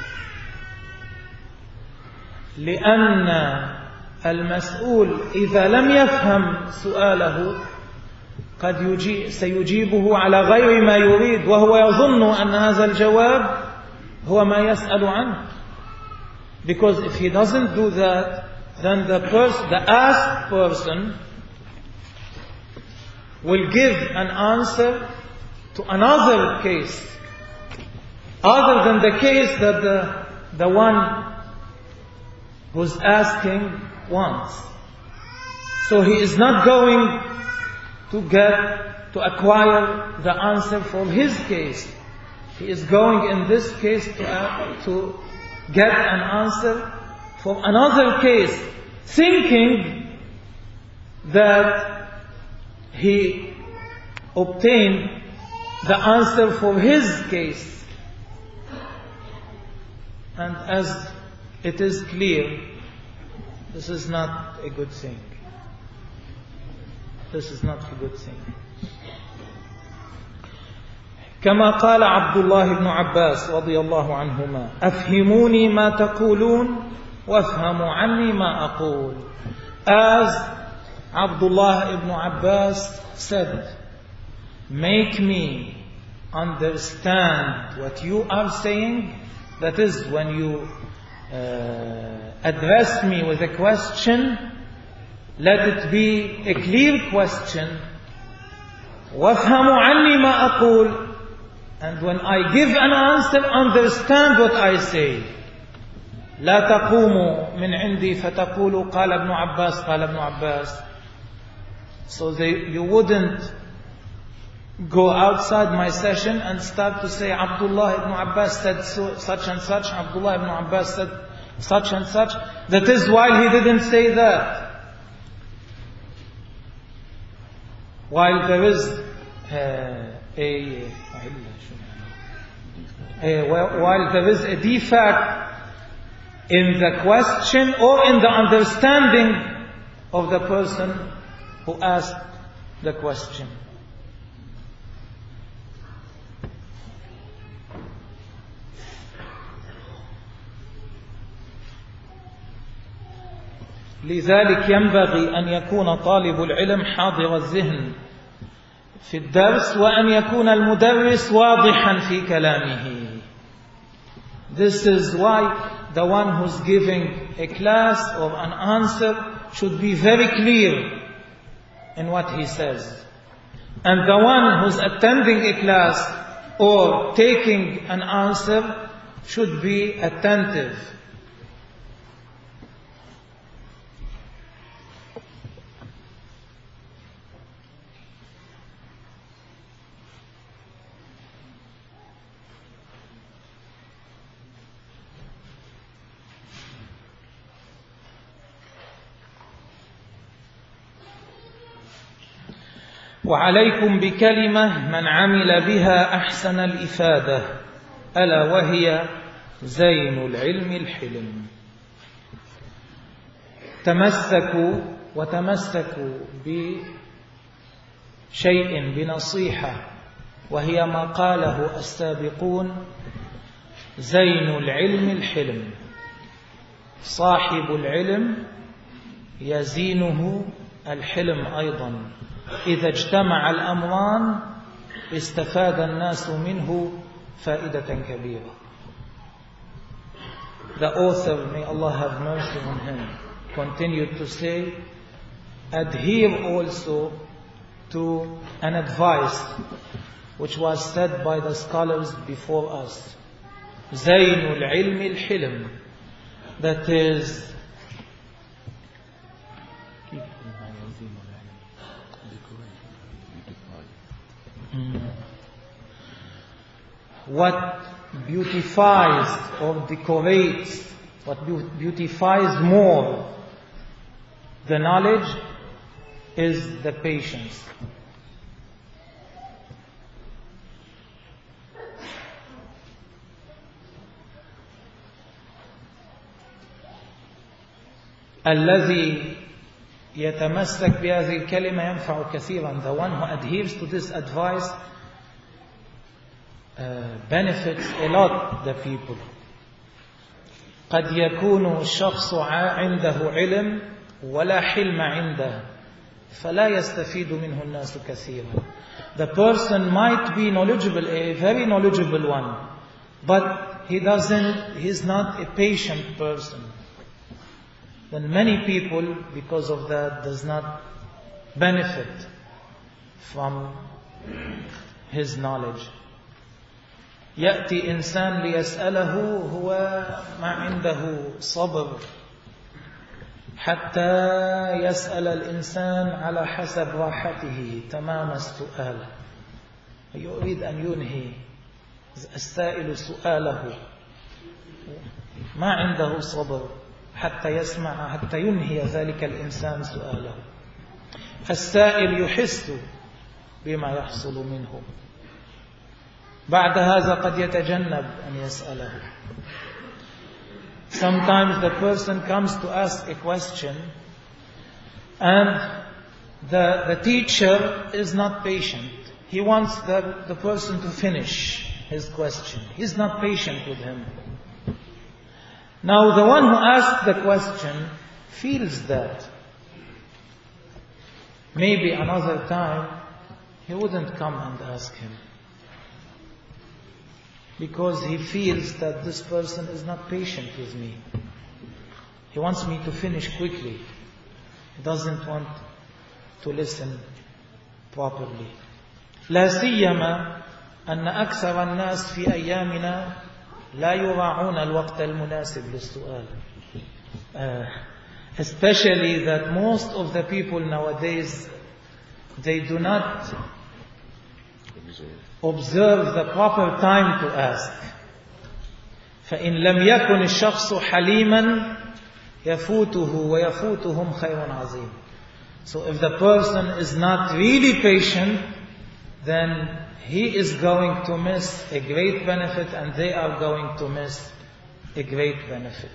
لأن المسؤول إذا لم يفهم سؤاله قد يجي سيجيبه على غير ما يريد, وهو يظن أن هذا الجواب هو ما يسأل عنه. Because if he doesn't do that, then the person, the asked person, will give an answer to another case, other than the case that the, the one who's asking wants. So he is not going to get, to acquire the answer for his case. he is going in this case to, uh, to get an answer for another case, thinking that he obtained the answer for his case. And as it is clear, this is not a good thing. This is not a good thing. كما قال عبد الله بن عباس رضي الله عنهما أفهموني ما تقولون وافهموا عني ما أقول. As Abdullah ibn Abbas said, make me understand what you are saying. That is, when you uh, address me with a question, let it be a clear question. وافهموا عني ما أقول. And when I give an answer, understand what I say. لا تقوموا من عندي فتقولوا قال ابن عباس قال ابن عباس. So they, you wouldn't go outside my session and start to say Abdullah ibn Abbas said so, such and such, Abdullah ibn Abbas said such and such. That is why he didn't say that. While there is uh, a Uh, while there is a defect in the question or in the understanding of the person who asked the question. لذلك ينبغي أن يكون طالب العلم حاضر الذهن في الدرس وأن يكون المدرس واضحا في كلامه. This is why the one who's giving a class or an answer should be very clear in what he says. And the one who's attending a class or taking an answer should be attentive. وعليكم بكلمة من عمل بها أحسن الإفادة ألا وهي زين العلم الحلم. تمسكوا وتمسكوا بشيء بنصيحة وهي ما قاله السابقون زين العلم الحلم. صاحب العلم يزينه الحلم أيضا. إذا اجتمع الأمران استفاد الناس منه فائدة كبيرة. The author, may Allah have mercy on him, continued to say, adhere also to an advice which was said by the scholars before us. زين العلم الحلم. That is, what beautifies or decorates, what beautifies more the knowledge is the patience. الذي يتمسك بهذه الكلمة ينفع كثيرا. The one who adheres to this advice uh, benefits a lot the people. قد يكون الشخص عنده علم ولا حلم عنده فلا يستفيد منه الناس كثيرا. The person might be knowledgeable, a very knowledgeable one, but he doesn't, he's not a patient person. Then many people, because of that, does not benefit from his knowledge. يأتي إنسان ليسأله هو ما عنده صبر حتى يسأل الإنسان على حسب راحته تمام السؤال. يريد أن ينهي السائل سؤاله ما عنده صبر حتى يسمع حتى ينهي ذلك الإنسان سؤاله. السائل يحس بما يحصل منه، بعد هذا قد يتجنب أن يسأله. Sometimes the person comes to ask a question and the, the teacher is not patient. He wants the, the person to finish his question. He's not patient with him. Now the one who asked the question feels that maybe another time he wouldn't come and ask him, because he feels that this person is not patient with me. He wants me to finish quickly. He doesn't want to listen properly. لا سيما أن أكثر الناس في أيامنا لا يراعون الوقت المناسب للسؤال. Uh, especially that most of the people nowadays, they do not observe the proper time to ask. فإن لم يكن الشخص حليما يفوته ويفوتهم خير عظيم. So if the person is not really patient, then he is going to miss a great benefit and they are going to miss a great benefit.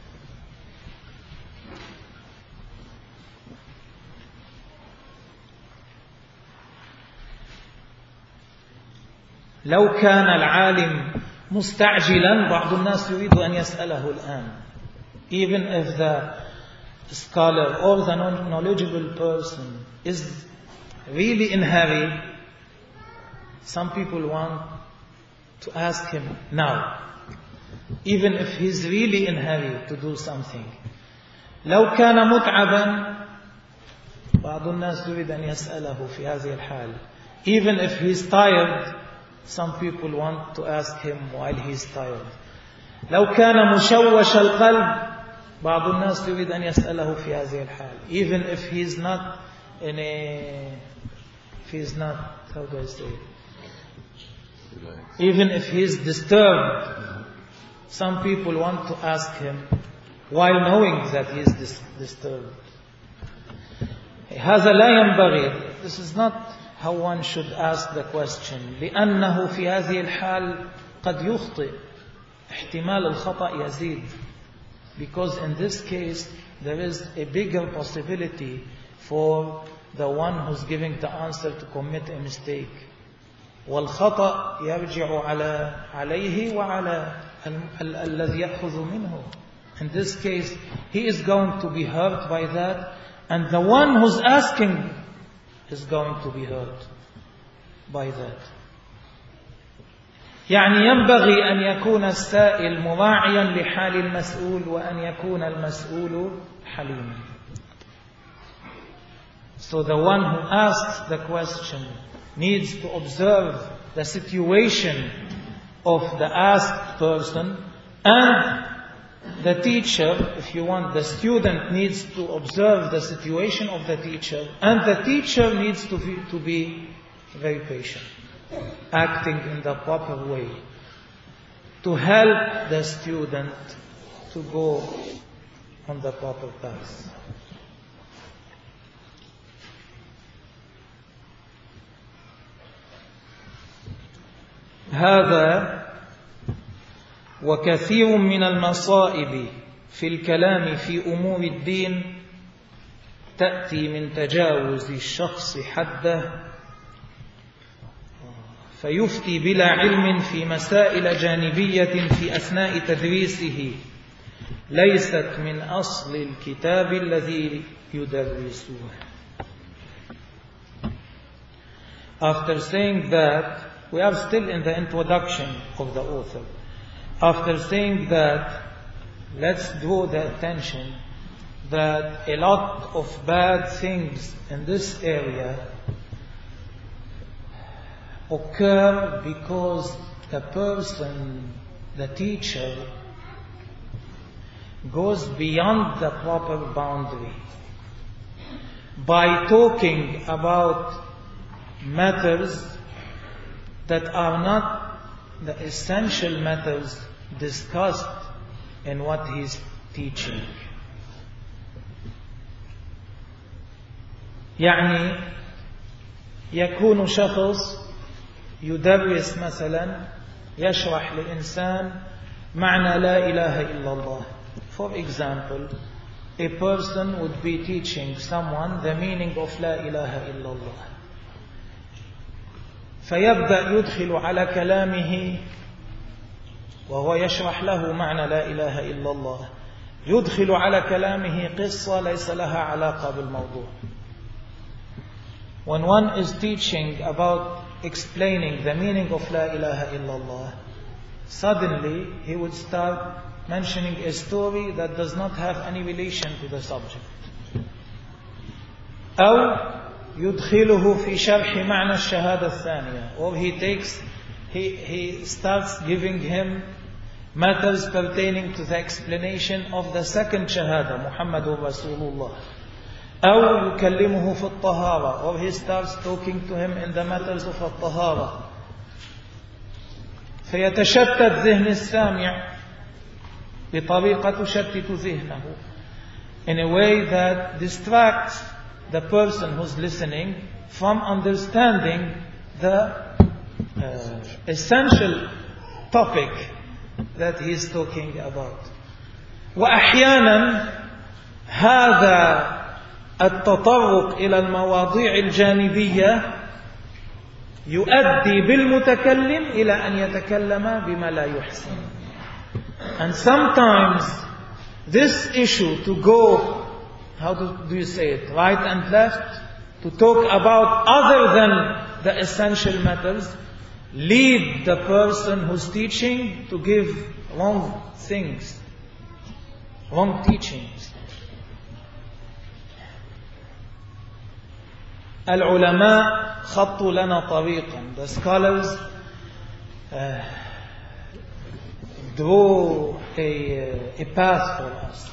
لو كان العالم مستعجلا، بعض الناس يريد أن يسأله الآن. Even if the scholar or the knowledgeable person is really in a hurry, some people want to ask him now, even if he's really in a hurry to do something. لو كان متعبا، بعض الناس يريد أن يسأله في هذه الحال. Even if he's tired, some people want to ask him while he's tired. لو كان مشوش القلب، بعض الناس يريد أن يسأله في هذه الحال. Even if he's not in a, if he's not, how do I say it? Even if he's disturbed, some people want to ask him while knowing that he is dis- disturbed. هذا لا ينبغي. This is not how one should ask the question. لأنه في هذه الحال قد يخطئ. احتمال الخطأ يزيد. Because in this case there is a bigger possibility for the one who's giving the answer to commit a mistake. والخطأ يرجع على عليه وعلى الذي يأخذ منه. In this case, he is going to be hurt by that, and the one who's asking is going to be hurt by that. يعني ينبغي أن يكون السائل مراعيا لحال المسؤول وأن يكون المسؤول حليما. So the one who asks the question needs to observe the situation of the asked person, and the teacher, if you want, the student needs to observe the situation of the teacher, and the teacher needs to be, to be very patient, acting in the proper way to help the student to go on the proper path. هذا وكثير من المصائب في الكلام في أمور الدين تأتي من تجاوز الشخص حده فيفتي بلا علم في مسائل جانبية في أثناء تدريسه ليست من أصل الكتاب الذي يدرسه. After saying that, we are still in the introduction of the author. After saying that, let's draw the attention that a lot of bad things in this area occur because the person, the teacher, goes beyond the proper boundary by talking about matters that are not the essential matters discussed in what he's teaching. يعني يكون شخص يدرس مثلا يشرح لإنسان معنى لا إله إلا الله. For example, a person would be teaching someone the meaning of لا إله إلا الله. فيبدأ يدخل على كلامه وهو يشرح له معنى لا إله إلا الله، يدخل على كلامه قصة ليس لها علاقة بالموضوع. When one is teaching about explaining the meaning of La ilaha illallah, suddenly he would start mentioning a story that does not have any relation to the subject. أو يدخله في شرح معنى الشهادة الثانية, or he takes, he, he starts giving him matters pertaining to the explanation of the second shahada, Muhammadur Rasulullah. أو يكلمه في الطهارة, or he starts talking to him in the matters of الطهارة. فيتشتت ذهن السامع بطريقة تشتت ذهنه, in a way that distracts the person who's listening from understanding the uh, essential topic that he is talking about. وأحيانا هذا التطرق إلى المواضيع الجانبية يؤدي بالمتكلم إلى أن يتكلم بما لا يحسن. And sometimes this issue to go, how do, do you say it, right and left, to talk about other than the essential matters, lead the person who's teaching to give wrong things, wrong teachings. العلماء خطوا لنا طريقا. The scholars uh, drew a, a path for us.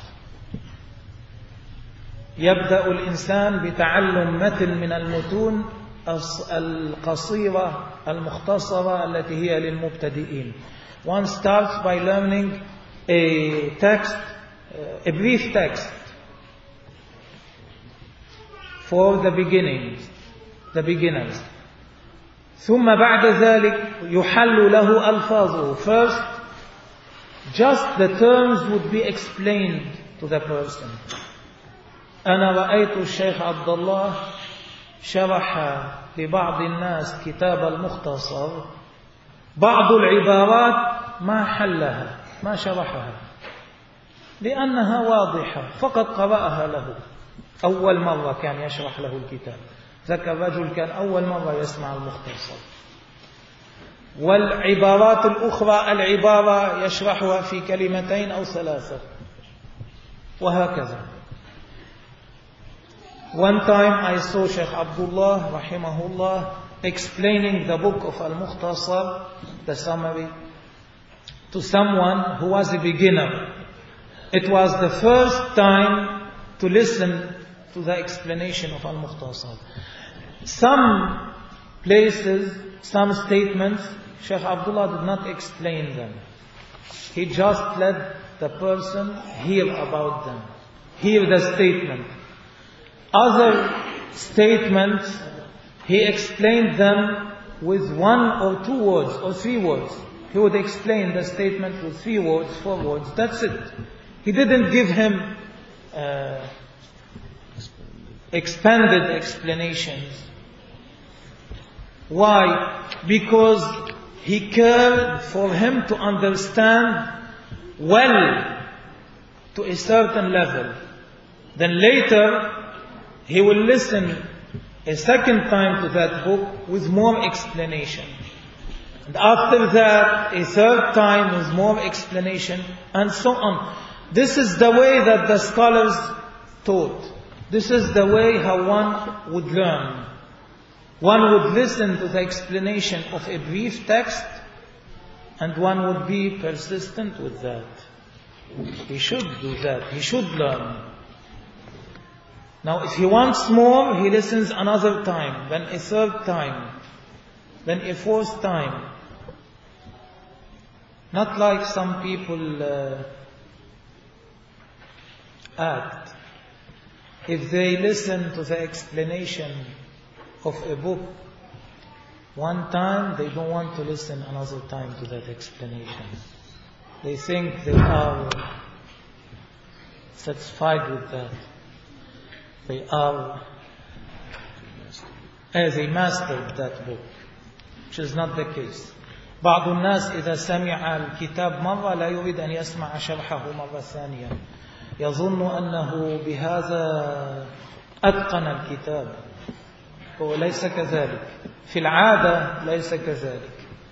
يبدأ الإنسان بتعلم متن من المتون القصيرة المختصرة التي هي للمبتدئين. One starts by learning a text, a brief text for the beginnings, the beginners. ثم بعد ذلك يحل له ألفاظه. First, just the terms would be explained to the person. أنا رأيت الشيخ عبد الله شرح لبعض الناس كتاب المختصر، بعض العبارات ما حلها ما شرحها لأنها واضحة، فقط قرأها له. أول مرة كان يشرح له الكتاب، ذاك الرجل كان أول مرة يسمع المختصر. والعبارات الأخرى العبارة يشرحها في كلمتين أو ثلاثة، وهكذا. One time I saw Sheikh Abdullah rahimahullah explaining the book of Al-Mukhtasar, the summary, to someone who was a beginner. It was the first time to listen to the explanation of Al-Mukhtasar. Some places, some statements, Sheikh Abdullah did not explain them. He just let the person hear about them, hear the statement. Other statements, he explained them with one or two words or three words. He would explain the statement with three words, four words, that's it. He didn't give him uh, expanded explanations. Why? Because he cared for him to understand well to a certain level. Then later he will listen a second time to that book with more explanation. And after that, a third time with more explanation, and so on. This is the way that the scholars taught. This is the way how one would learn. One would listen to the explanation of a brief text, and one would be persistent with that. He should do that. He should learn. Now, if he wants more, he listens another time, then a third time, then a fourth time. Not like some people uh, act. If they listen to the explanation of a book one time, they don't want to listen another time to that explanation. They think they are satisfied with that. They are as a master of that book, which is not the case. بعض الناس إذا سمع الكتاب مرة لا يريد أن يسمع شرحه مرة ثانية. يظن أنه بهذا أتقن الكتاب، وليس كذلك. في العادة ليس كذلك.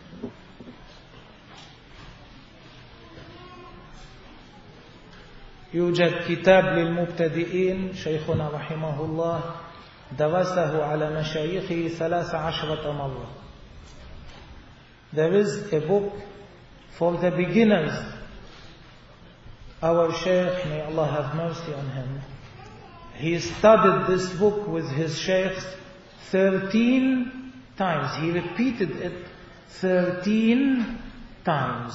يوجد كتاب للمبتدئين شيخنا رحمه الله درسه على مشايخه ثلاث عشرة مرة. There is a book for the beginners. Our Shaykh, may Allah have mercy on him, he studied this book with his sheikhs thirteen times. He repeated it thirteen times.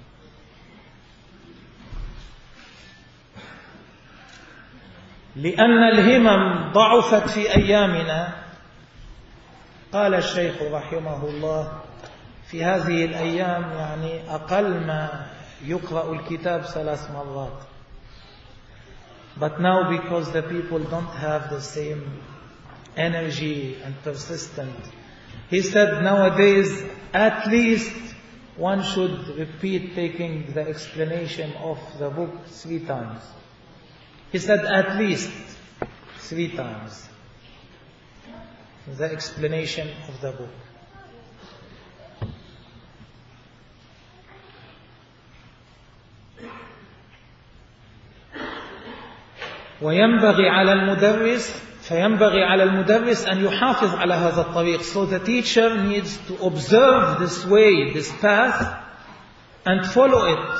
لأن الهمم ضعفت في أيامنا. قال الشيخ رحمه الله في هذه الأيام يعني أقل ما يقرأ الكتاب ثلاث مرات. But now because the people don't have the same energy and persistent, he said nowadays at least one should repeat taking the explanation of the book three times. He said at least three times the explanation of the book. وينبغي على المدرس فينبغي على المدرس أن يحافظ على هذا الطريق. So the teacher needs to observe this way, this path, and follow it.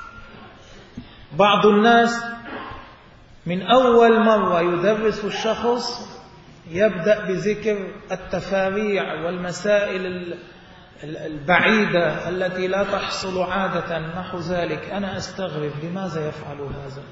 بعض الناس من أول مرة يدرس الشخص يبدأ بذكر التفاريع والمسائل البعيدة التي لا تحصل عادة نحو ذلك. أنا أستغرب لماذا يفعل هذا.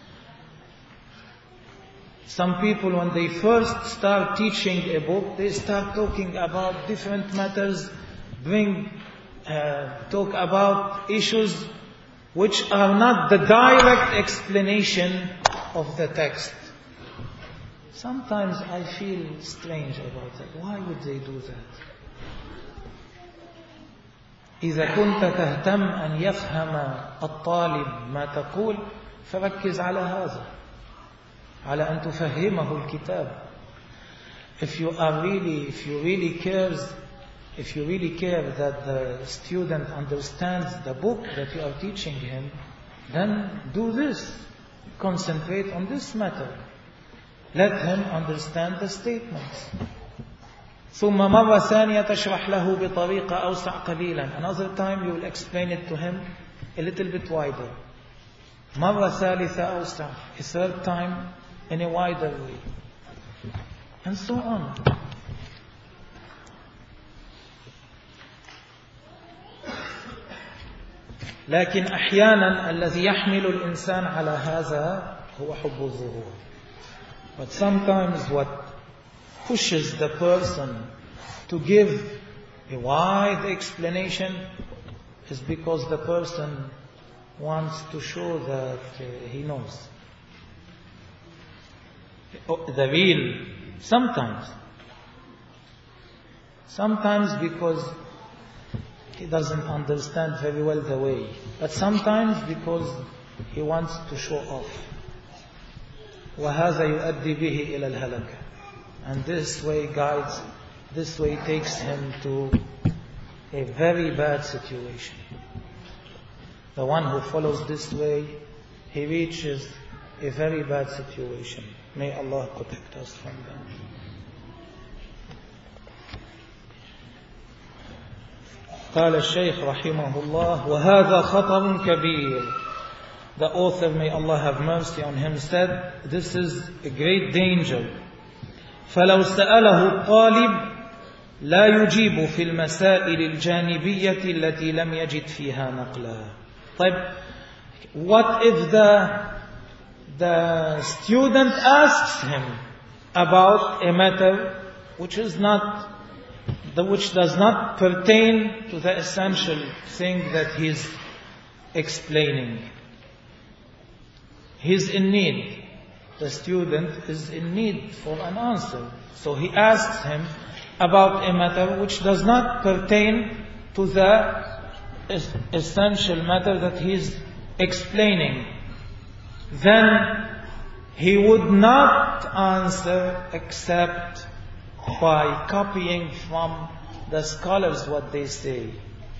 Some people, when they first start teaching a book, they start talking about different matters, bring, uh, talk about issues which are not the direct explanation of the text. Sometimes I feel strange about that. Why would they do that? إذا كنت تهتم أن يفهم الطالب ما تقول فركز على هذا، على أن تفهمه الكتاب. If you are really, if you really cares, if you really care that the student understands the book that you are teaching him, then do this. Concentrate on this matter. Let him understand the statements. ثم مرة ثانية تشرح له بطريقة أوسع قليلا. Another time you will explain it to him a little bit wider. مرة ثالثة أوسع. A third time in a wider way. And so on. لكن أحيانا الذي يحمل الإنسان على هذا هو حب الظهور. But sometimes what pushes the person to give a wide explanation is because the person wants to show that uh, he knows. The real, sometimes. Sometimes because he doesn't understand very well the way. But sometimes because he wants to show off. وَهَذَا يُؤَدِّي بِهِ إِلَى الْهَلَكَةِ. And this way guides, this way takes him to a very bad situation. The one who follows this way, he reaches a very bad situation. May Allah protect us from them. قال الشيخ رحمه الله وهذا خطر كبير. The author, may Allah have mercy on him, said, this is a great danger. فلو سأله الطالب لا يجيب في المسائل الجانبية التي لم يجد فيها نقلا. طيب, what if the the student asks him about a matter which is not the which does not pertain to the essential thing that he's explaining? He's in need. The student is in need for an answer. So he asks him about a matter which does not pertain to the essential matter that he is explaining. Then he would not answer except by copying from the scholars what they say.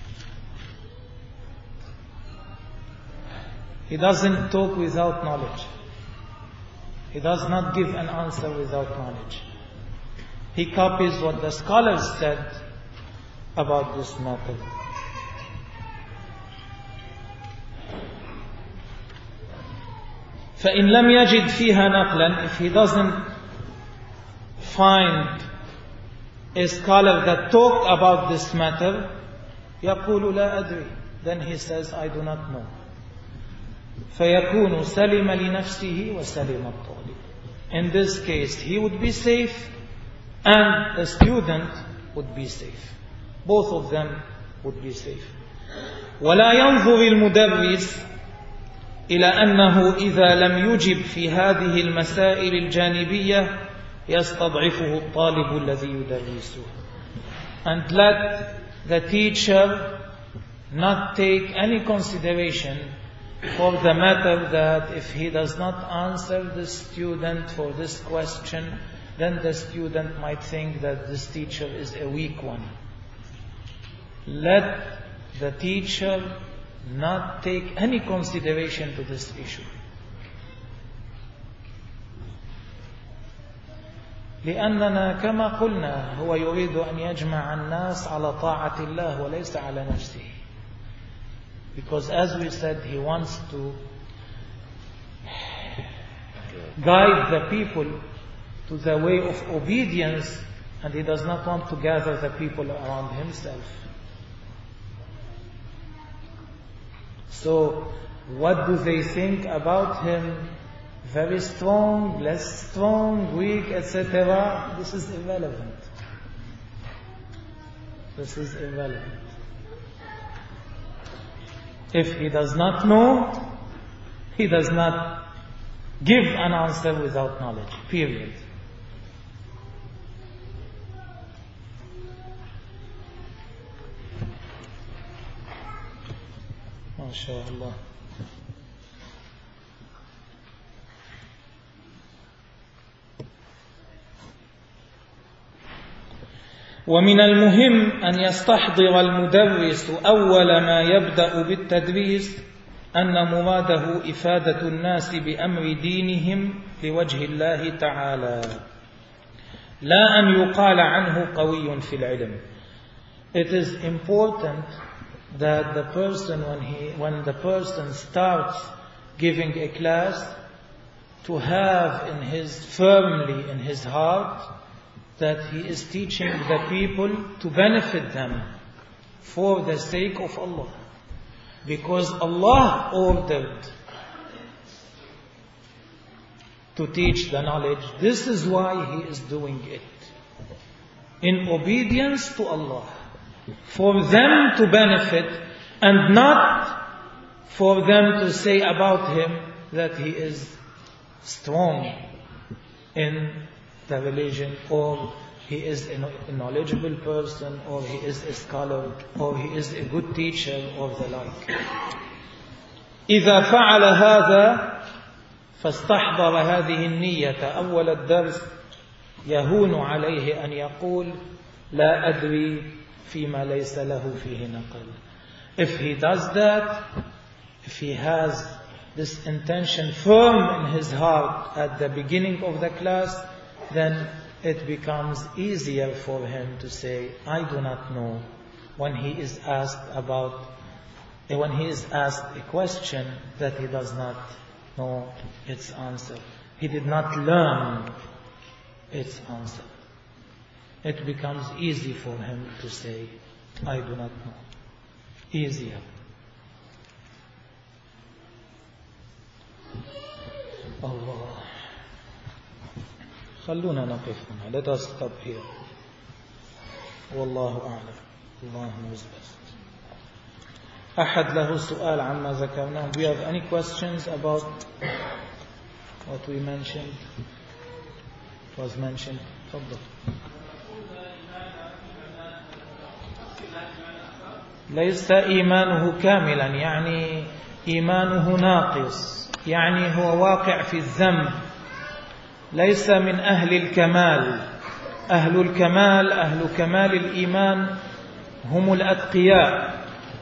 He doesn't talk without knowledge. He does not give an answer without knowledge. He copies what the scholars said about this matter. فإن لم يجد فيها نقلا, if he doesn't find a scholar that talked about this matter, يقول لا أدري, then he says, I do not know. فيكون سلم لنفسه وسلم الطالب. In this case, he would be safe and the student would be safe. Both of them would be safe. ولا ينظر المدرس إلى أنه إذا لم يجب في هذه المسائل الجانبية يستضعفه الطالب الذي يدرسه. And let the teacher not take any consideration for the matter that if he does not answer the student for this question, then the student might think that this teacher is a weak one. Let the teacher not take any consideration to this issue. لأننا كما قلنا هو يريد أن يجمع الناس على طاعة الله وليس على نفسه. Because as we said, he wants to guide the people to the way of obedience, and he does not want to gather the people around himself. So, what do they think about him? Very strong, less strong, weak, et cetera. This is irrelevant. This is irrelevant. If he does not know, he does not give an answer without knowledge. Period. MashaAllah. ومن المهم أن يستحضر المدرس أول ما يبدأ بالتدريس أن مراده إفادة الناس بأمر دينهم لوجه الله تعالى لا أن يقال عنه قوي في العلم. It is important that the person when he when the person starts giving a class to have in his firmly in his heart that he is teaching the people to benefit them for the sake of Allah. Because Allah ordered to teach the knowledge. This is why he is doing it. In obedience to Allah. For them to benefit and not for them to say about him that he is strong in the religion, or he is a knowledgeable person, or he is a scholar, or he is a good teacher, or the like. إذا فعل هذا فاستحضر هذه النية أول الدرس يهون عليه أن يقول لا أدري فيما ليس له فيه نقل. If he does that, if he has this intention firm in his heart at the beginning of the class, then it becomes easier for him to say, I do not know, when he is asked about, when he is asked a question that he does not know its answer. He did not learn its answer. it becomes easy for him to say, I do not know. Easier. Allah. خلونا نقف هنا. Let us stop here. والله أعلم. اللهم بس. أحد له سؤال عما ذكرناه. Do you have any questions about what we mentioned? It was mentioned. تفضل. ليس إيمانه كاملا يعني إيمانه ناقص، يعني هو واقع في الذنب، ليس من أهل الكمال. أهل الكمال أهل كمال الإيمان هم الأتقياء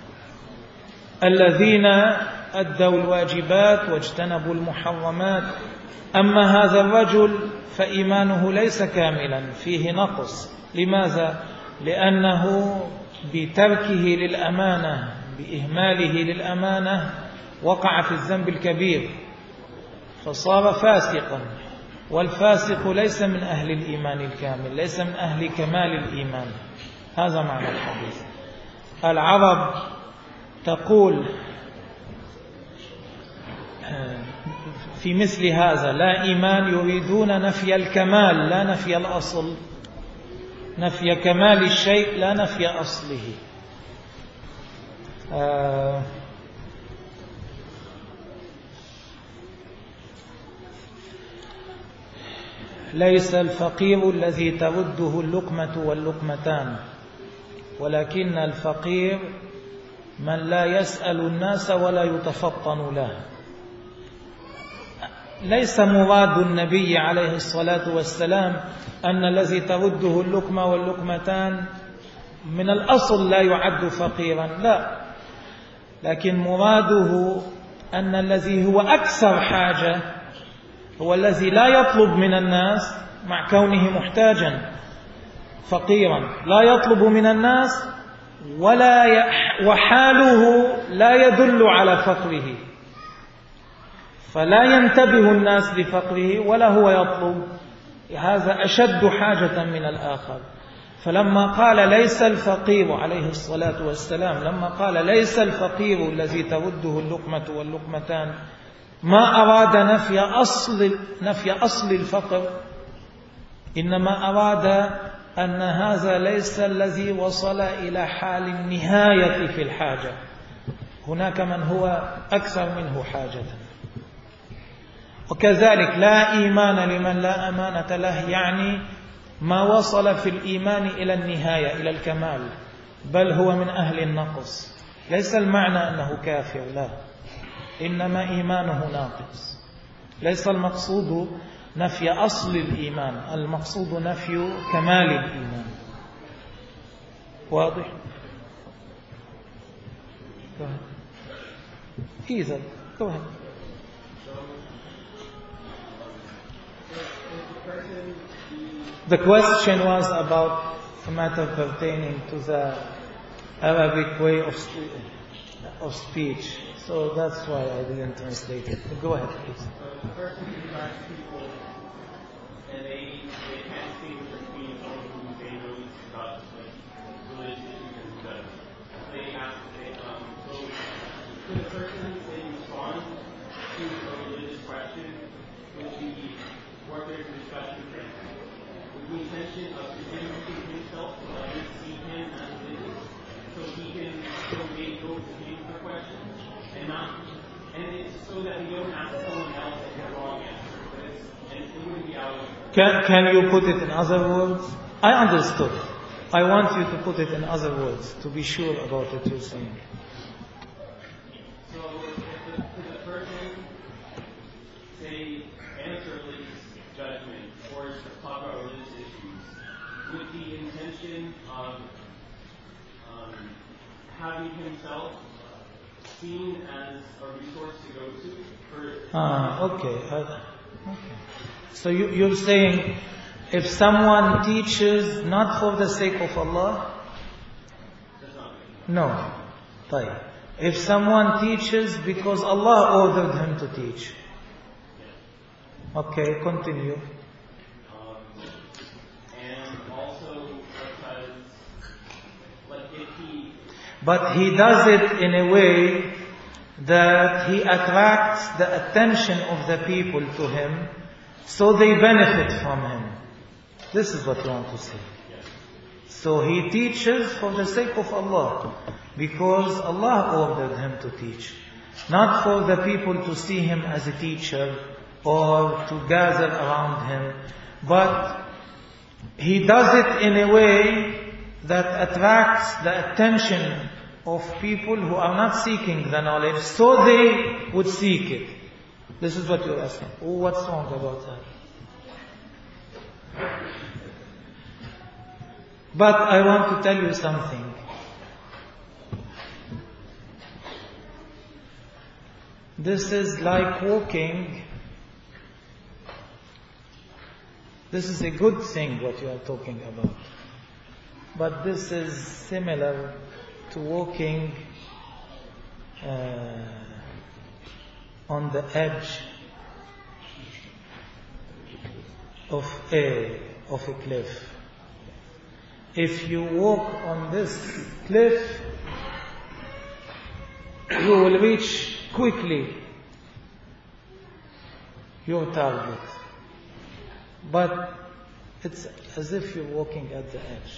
الذين أدوا الواجبات واجتنبوا المحرمات. أما هذا الرجل فإيمانه ليس كاملا، فيه نقص. لماذا؟ لأنه بتركه للأمانة، بإهماله للأمانة، وقع في الذنب الكبير فصار فاسقا، والفاسق ليس من أهل الإيمان الكامل، ليس من أهل كمال الإيمان. هذا معنى الحديث. العرب تقول في مثل هذا: لا إيمان، يريدون نفي الكمال لا نفي الأصل، نفي كمال الشيء لا نفي أصله. آه ليس الفقير الذي ترده اللقمة واللقمتان، ولكن الفقير من لا يسأل الناس ولا يتفطن له. ليس مراد النبي عليه الصلاة والسلام أن الذي ترده اللقمة واللقمتان من الأصل لا يعد فقيرا، لا، لكن مراده أن الذي هو أكثر حاجة هو الذي لا يطلب من الناس مع كونه محتاجا، فقيرا لا يطلب من الناس ولا ي... وحاله لا يدل على فقره، فلا ينتبه الناس لفقره ولا هو يطلب. هذا أشد حاجة من الآخر. فلما قال ليس الفقير عليه الصلاة والسلام، لما قال ليس الفقير الذي ترده اللقمة واللقمتان، ما أراد نفي أصل نفي أصل الفقر، إنما أراد أن هذا ليس الذي وصل إلى حال النهاية في الحاجة، هناك من هو أكثر منه حاجة. وكذلك لا إيمان لمن لا أمانة له، يعني ما وصل في الإيمان إلى النهاية إلى الكمال، بل هو من أهل النقص. ليس المعنى أنه كافر، لا، إنما إيمانه ناقص. ليس المقصود نفي أصل الإيمان، المقصود نفي كمال الإيمان. واضح؟ إذا كمان the question was about a matter pertaining to the Arabic way of, of speech. So that's why I didn't translate it. Go ahead, please. So the person who drives people and they, they can't distinguish between someone who they know about like religious issues and who doesn't. They ask, they, um, so could a person say respond to a religious question with the workers discussion with the intention of distinguishing himself so others see him as religious, so he can so they go to him for questions? And not, and it's so that we don't ask someone else the wrong answer, but it's, and it wouldn't be out of. Can, can you put it in other words? I understood. I want you to put it in other words to be sure about what you're saying. So, if the, if the person, say, answer religious judgment or talk about religious issues with the intention of um, having himself seen as a resource to go to for Ah, okay. Uh, okay. So you, you're saying if someone teaches not for the sake of Allah? No. طيب. If someone teaches because Allah ordered him to teach. Okay, continue. Um, and also But he does it in a way that he attracts the attention of the people to him, so they benefit from him. This is what you want to say. So he teaches for the sake of Allah, because Allah ordered him to teach. Not for the people to see him as a teacher or to gather around him, but he does it in a way that attracts the attention of people who are not seeking the knowledge, so they would seek it. This is what you're asking. Oh, what's wrong about that? But I want to tell you something. This is like walking. This is a good thing what you are talking about. But this is similar to walking uh, on the edge of a, of a cliff. If you walk on this cliff, you will reach quickly your target. But it's as if you're walking at the edge.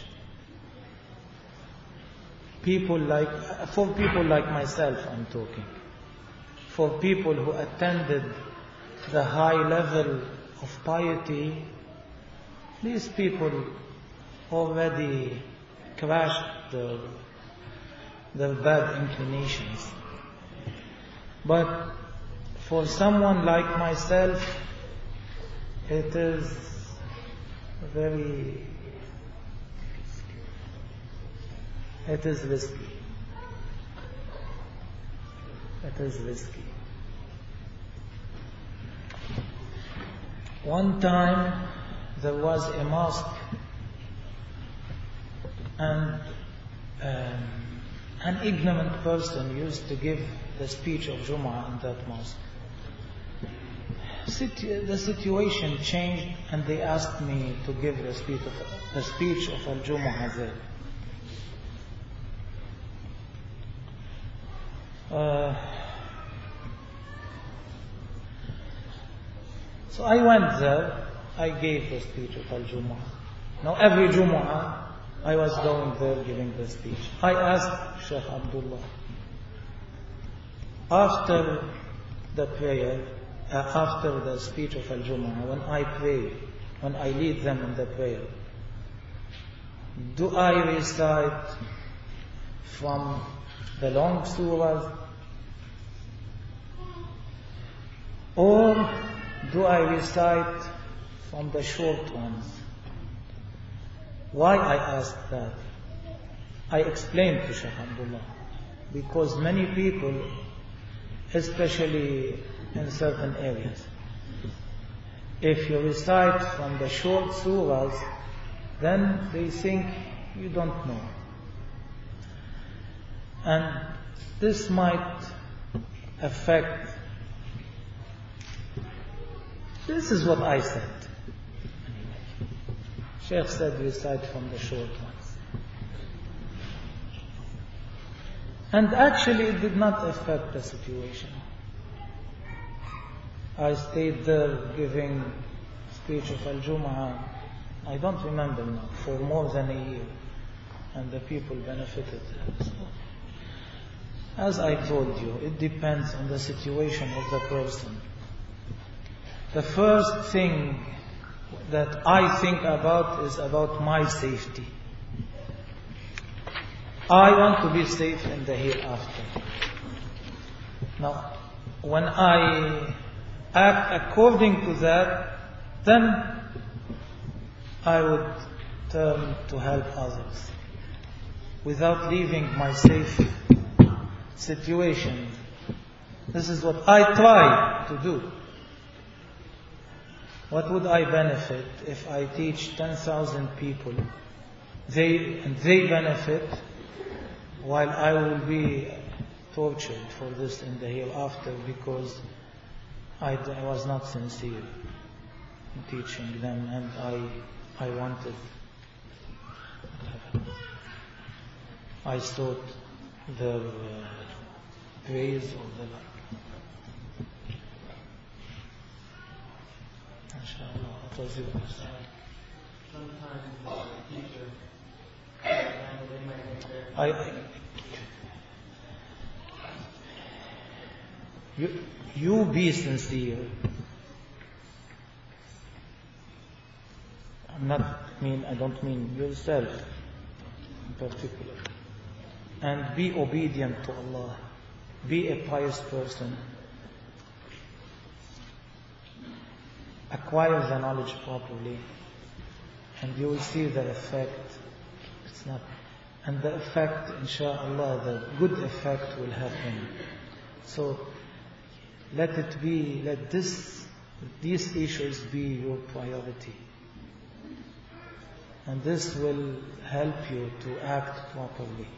People like, for people like myself I'm talking. For people who attended the high level of piety, these people already crashed their, their bad inclinations. But for someone like myself, it is very, it is risky. It is risky. One time there was a mosque, and um, an ignorant person used to give the speech of Jumu'ah in that mosque. Situ- the situation changed, and they asked me to give the speech of, the speech of Al-Jumu'ah there. Uh, so I went there. I gave the speech of Al-Jumu'ah. Now every Jumu'ah I was going there giving the speech. I asked Sheikh Abdullah, after the prayer, uh, after the speech of Al-Jumu'ah, when I pray, when I lead them in the prayer, do I recite from the long surahs, or do I recite from the short ones? Why I asked that? I explained to Shaykh Abdullah, because many people, especially in certain areas, if you recite from the short surahs, then they think you don't know. And this might affect. This is what I said. Sheikh said recite from the short ones. And actually it did not affect the situation. I stayed there giving speech of Al-Jumu'ah, I don't remember now, for more than a year. And the people benefited. So, as I told you, it depends on the situation of the person. The first thing that I think about is about my safety. I want to be safe in the hereafter. Now, when I act according to that, then I would turn to help others without leaving my safe situation. This is what I try to do. What would I benefit if I teach ten thousand people? They and they benefit, while I will be tortured for this in the hereafter because I, I was not sincere in teaching them, and I I wanted. I thought their uh, praise or the like. Inshallah, what was your question? Sometimes the teacher, they might make their... I, I, you, you be sincere. I'm not mean, I don't mean yourself in particular. And be obedient to Allah. Be a pious person. Acquire the knowledge properly, and you will see the effect. It's not, and the effect, inshallah, the good effect will happen. So let it be, let this, these issues be your priority, and this will help you to act properly.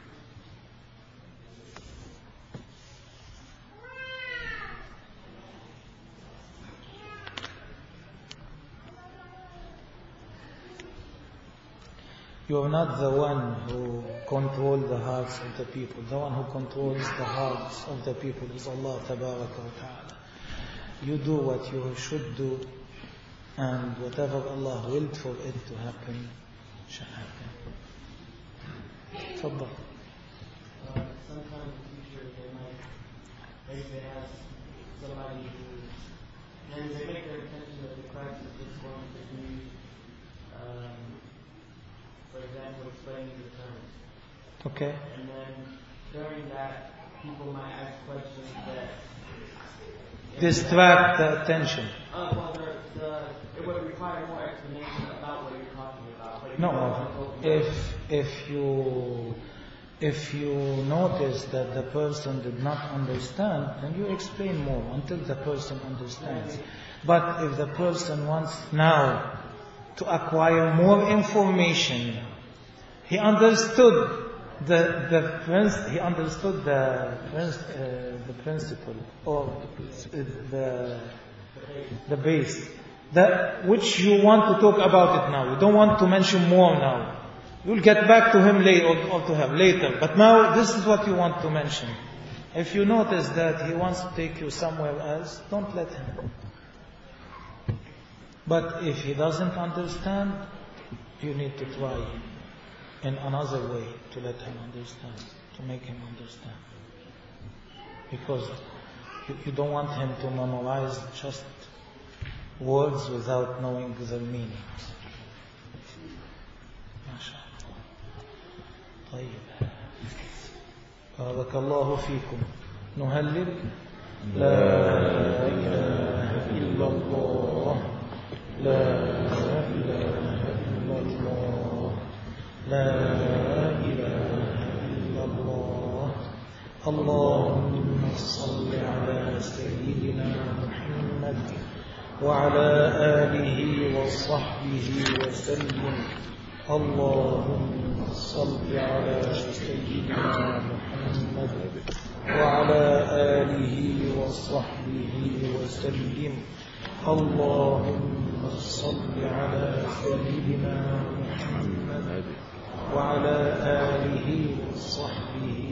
You are not the one who controls the hearts of the people. The one who controls the hearts of the people is Allah Tabaraka wa Ta'ala. You do what you should do, and whatever Allah willed for it to happen shall happen. Tabarak. Uh, sometimes the teachers, they might, maybe they have somebody who, and they make their intention that the class is just going to be, um, for example, explaining the terms. Okay. And then during that, people might ask questions that Distract the attention. Uh, well, the, the, it would require more explanation about what you're talking about. But No, if if you if you notice that the person did not understand, then you explain more until the person understands. But if the person wants now to acquire more information, he understood the the princ- he understood the princ- uh, the principle or the the base that which you want to talk about it now. You don't want to mention more now. You'll get back to him later or, or to her later. But now this is what you want to mention. If you notice that he wants to take you somewhere else, don't let him. But if he doesn't understand, you need to try in another way to let him understand, to make him understand. Because you, you don't want him to memorize just words without knowing the meaning. MashaAllah. طيب. بارك الله فيكم. نهلل لا إله إلا الله لا إله إلا الله لا إله إلا الله. اللهم صل على سيدنا محمد وعلى آله وصحبه وسلم. اللهم صل على سيدنا محمد وعلى آله وصحبه وسلم. اللهم صل على سيدنا محمد وعلى آله وصحبه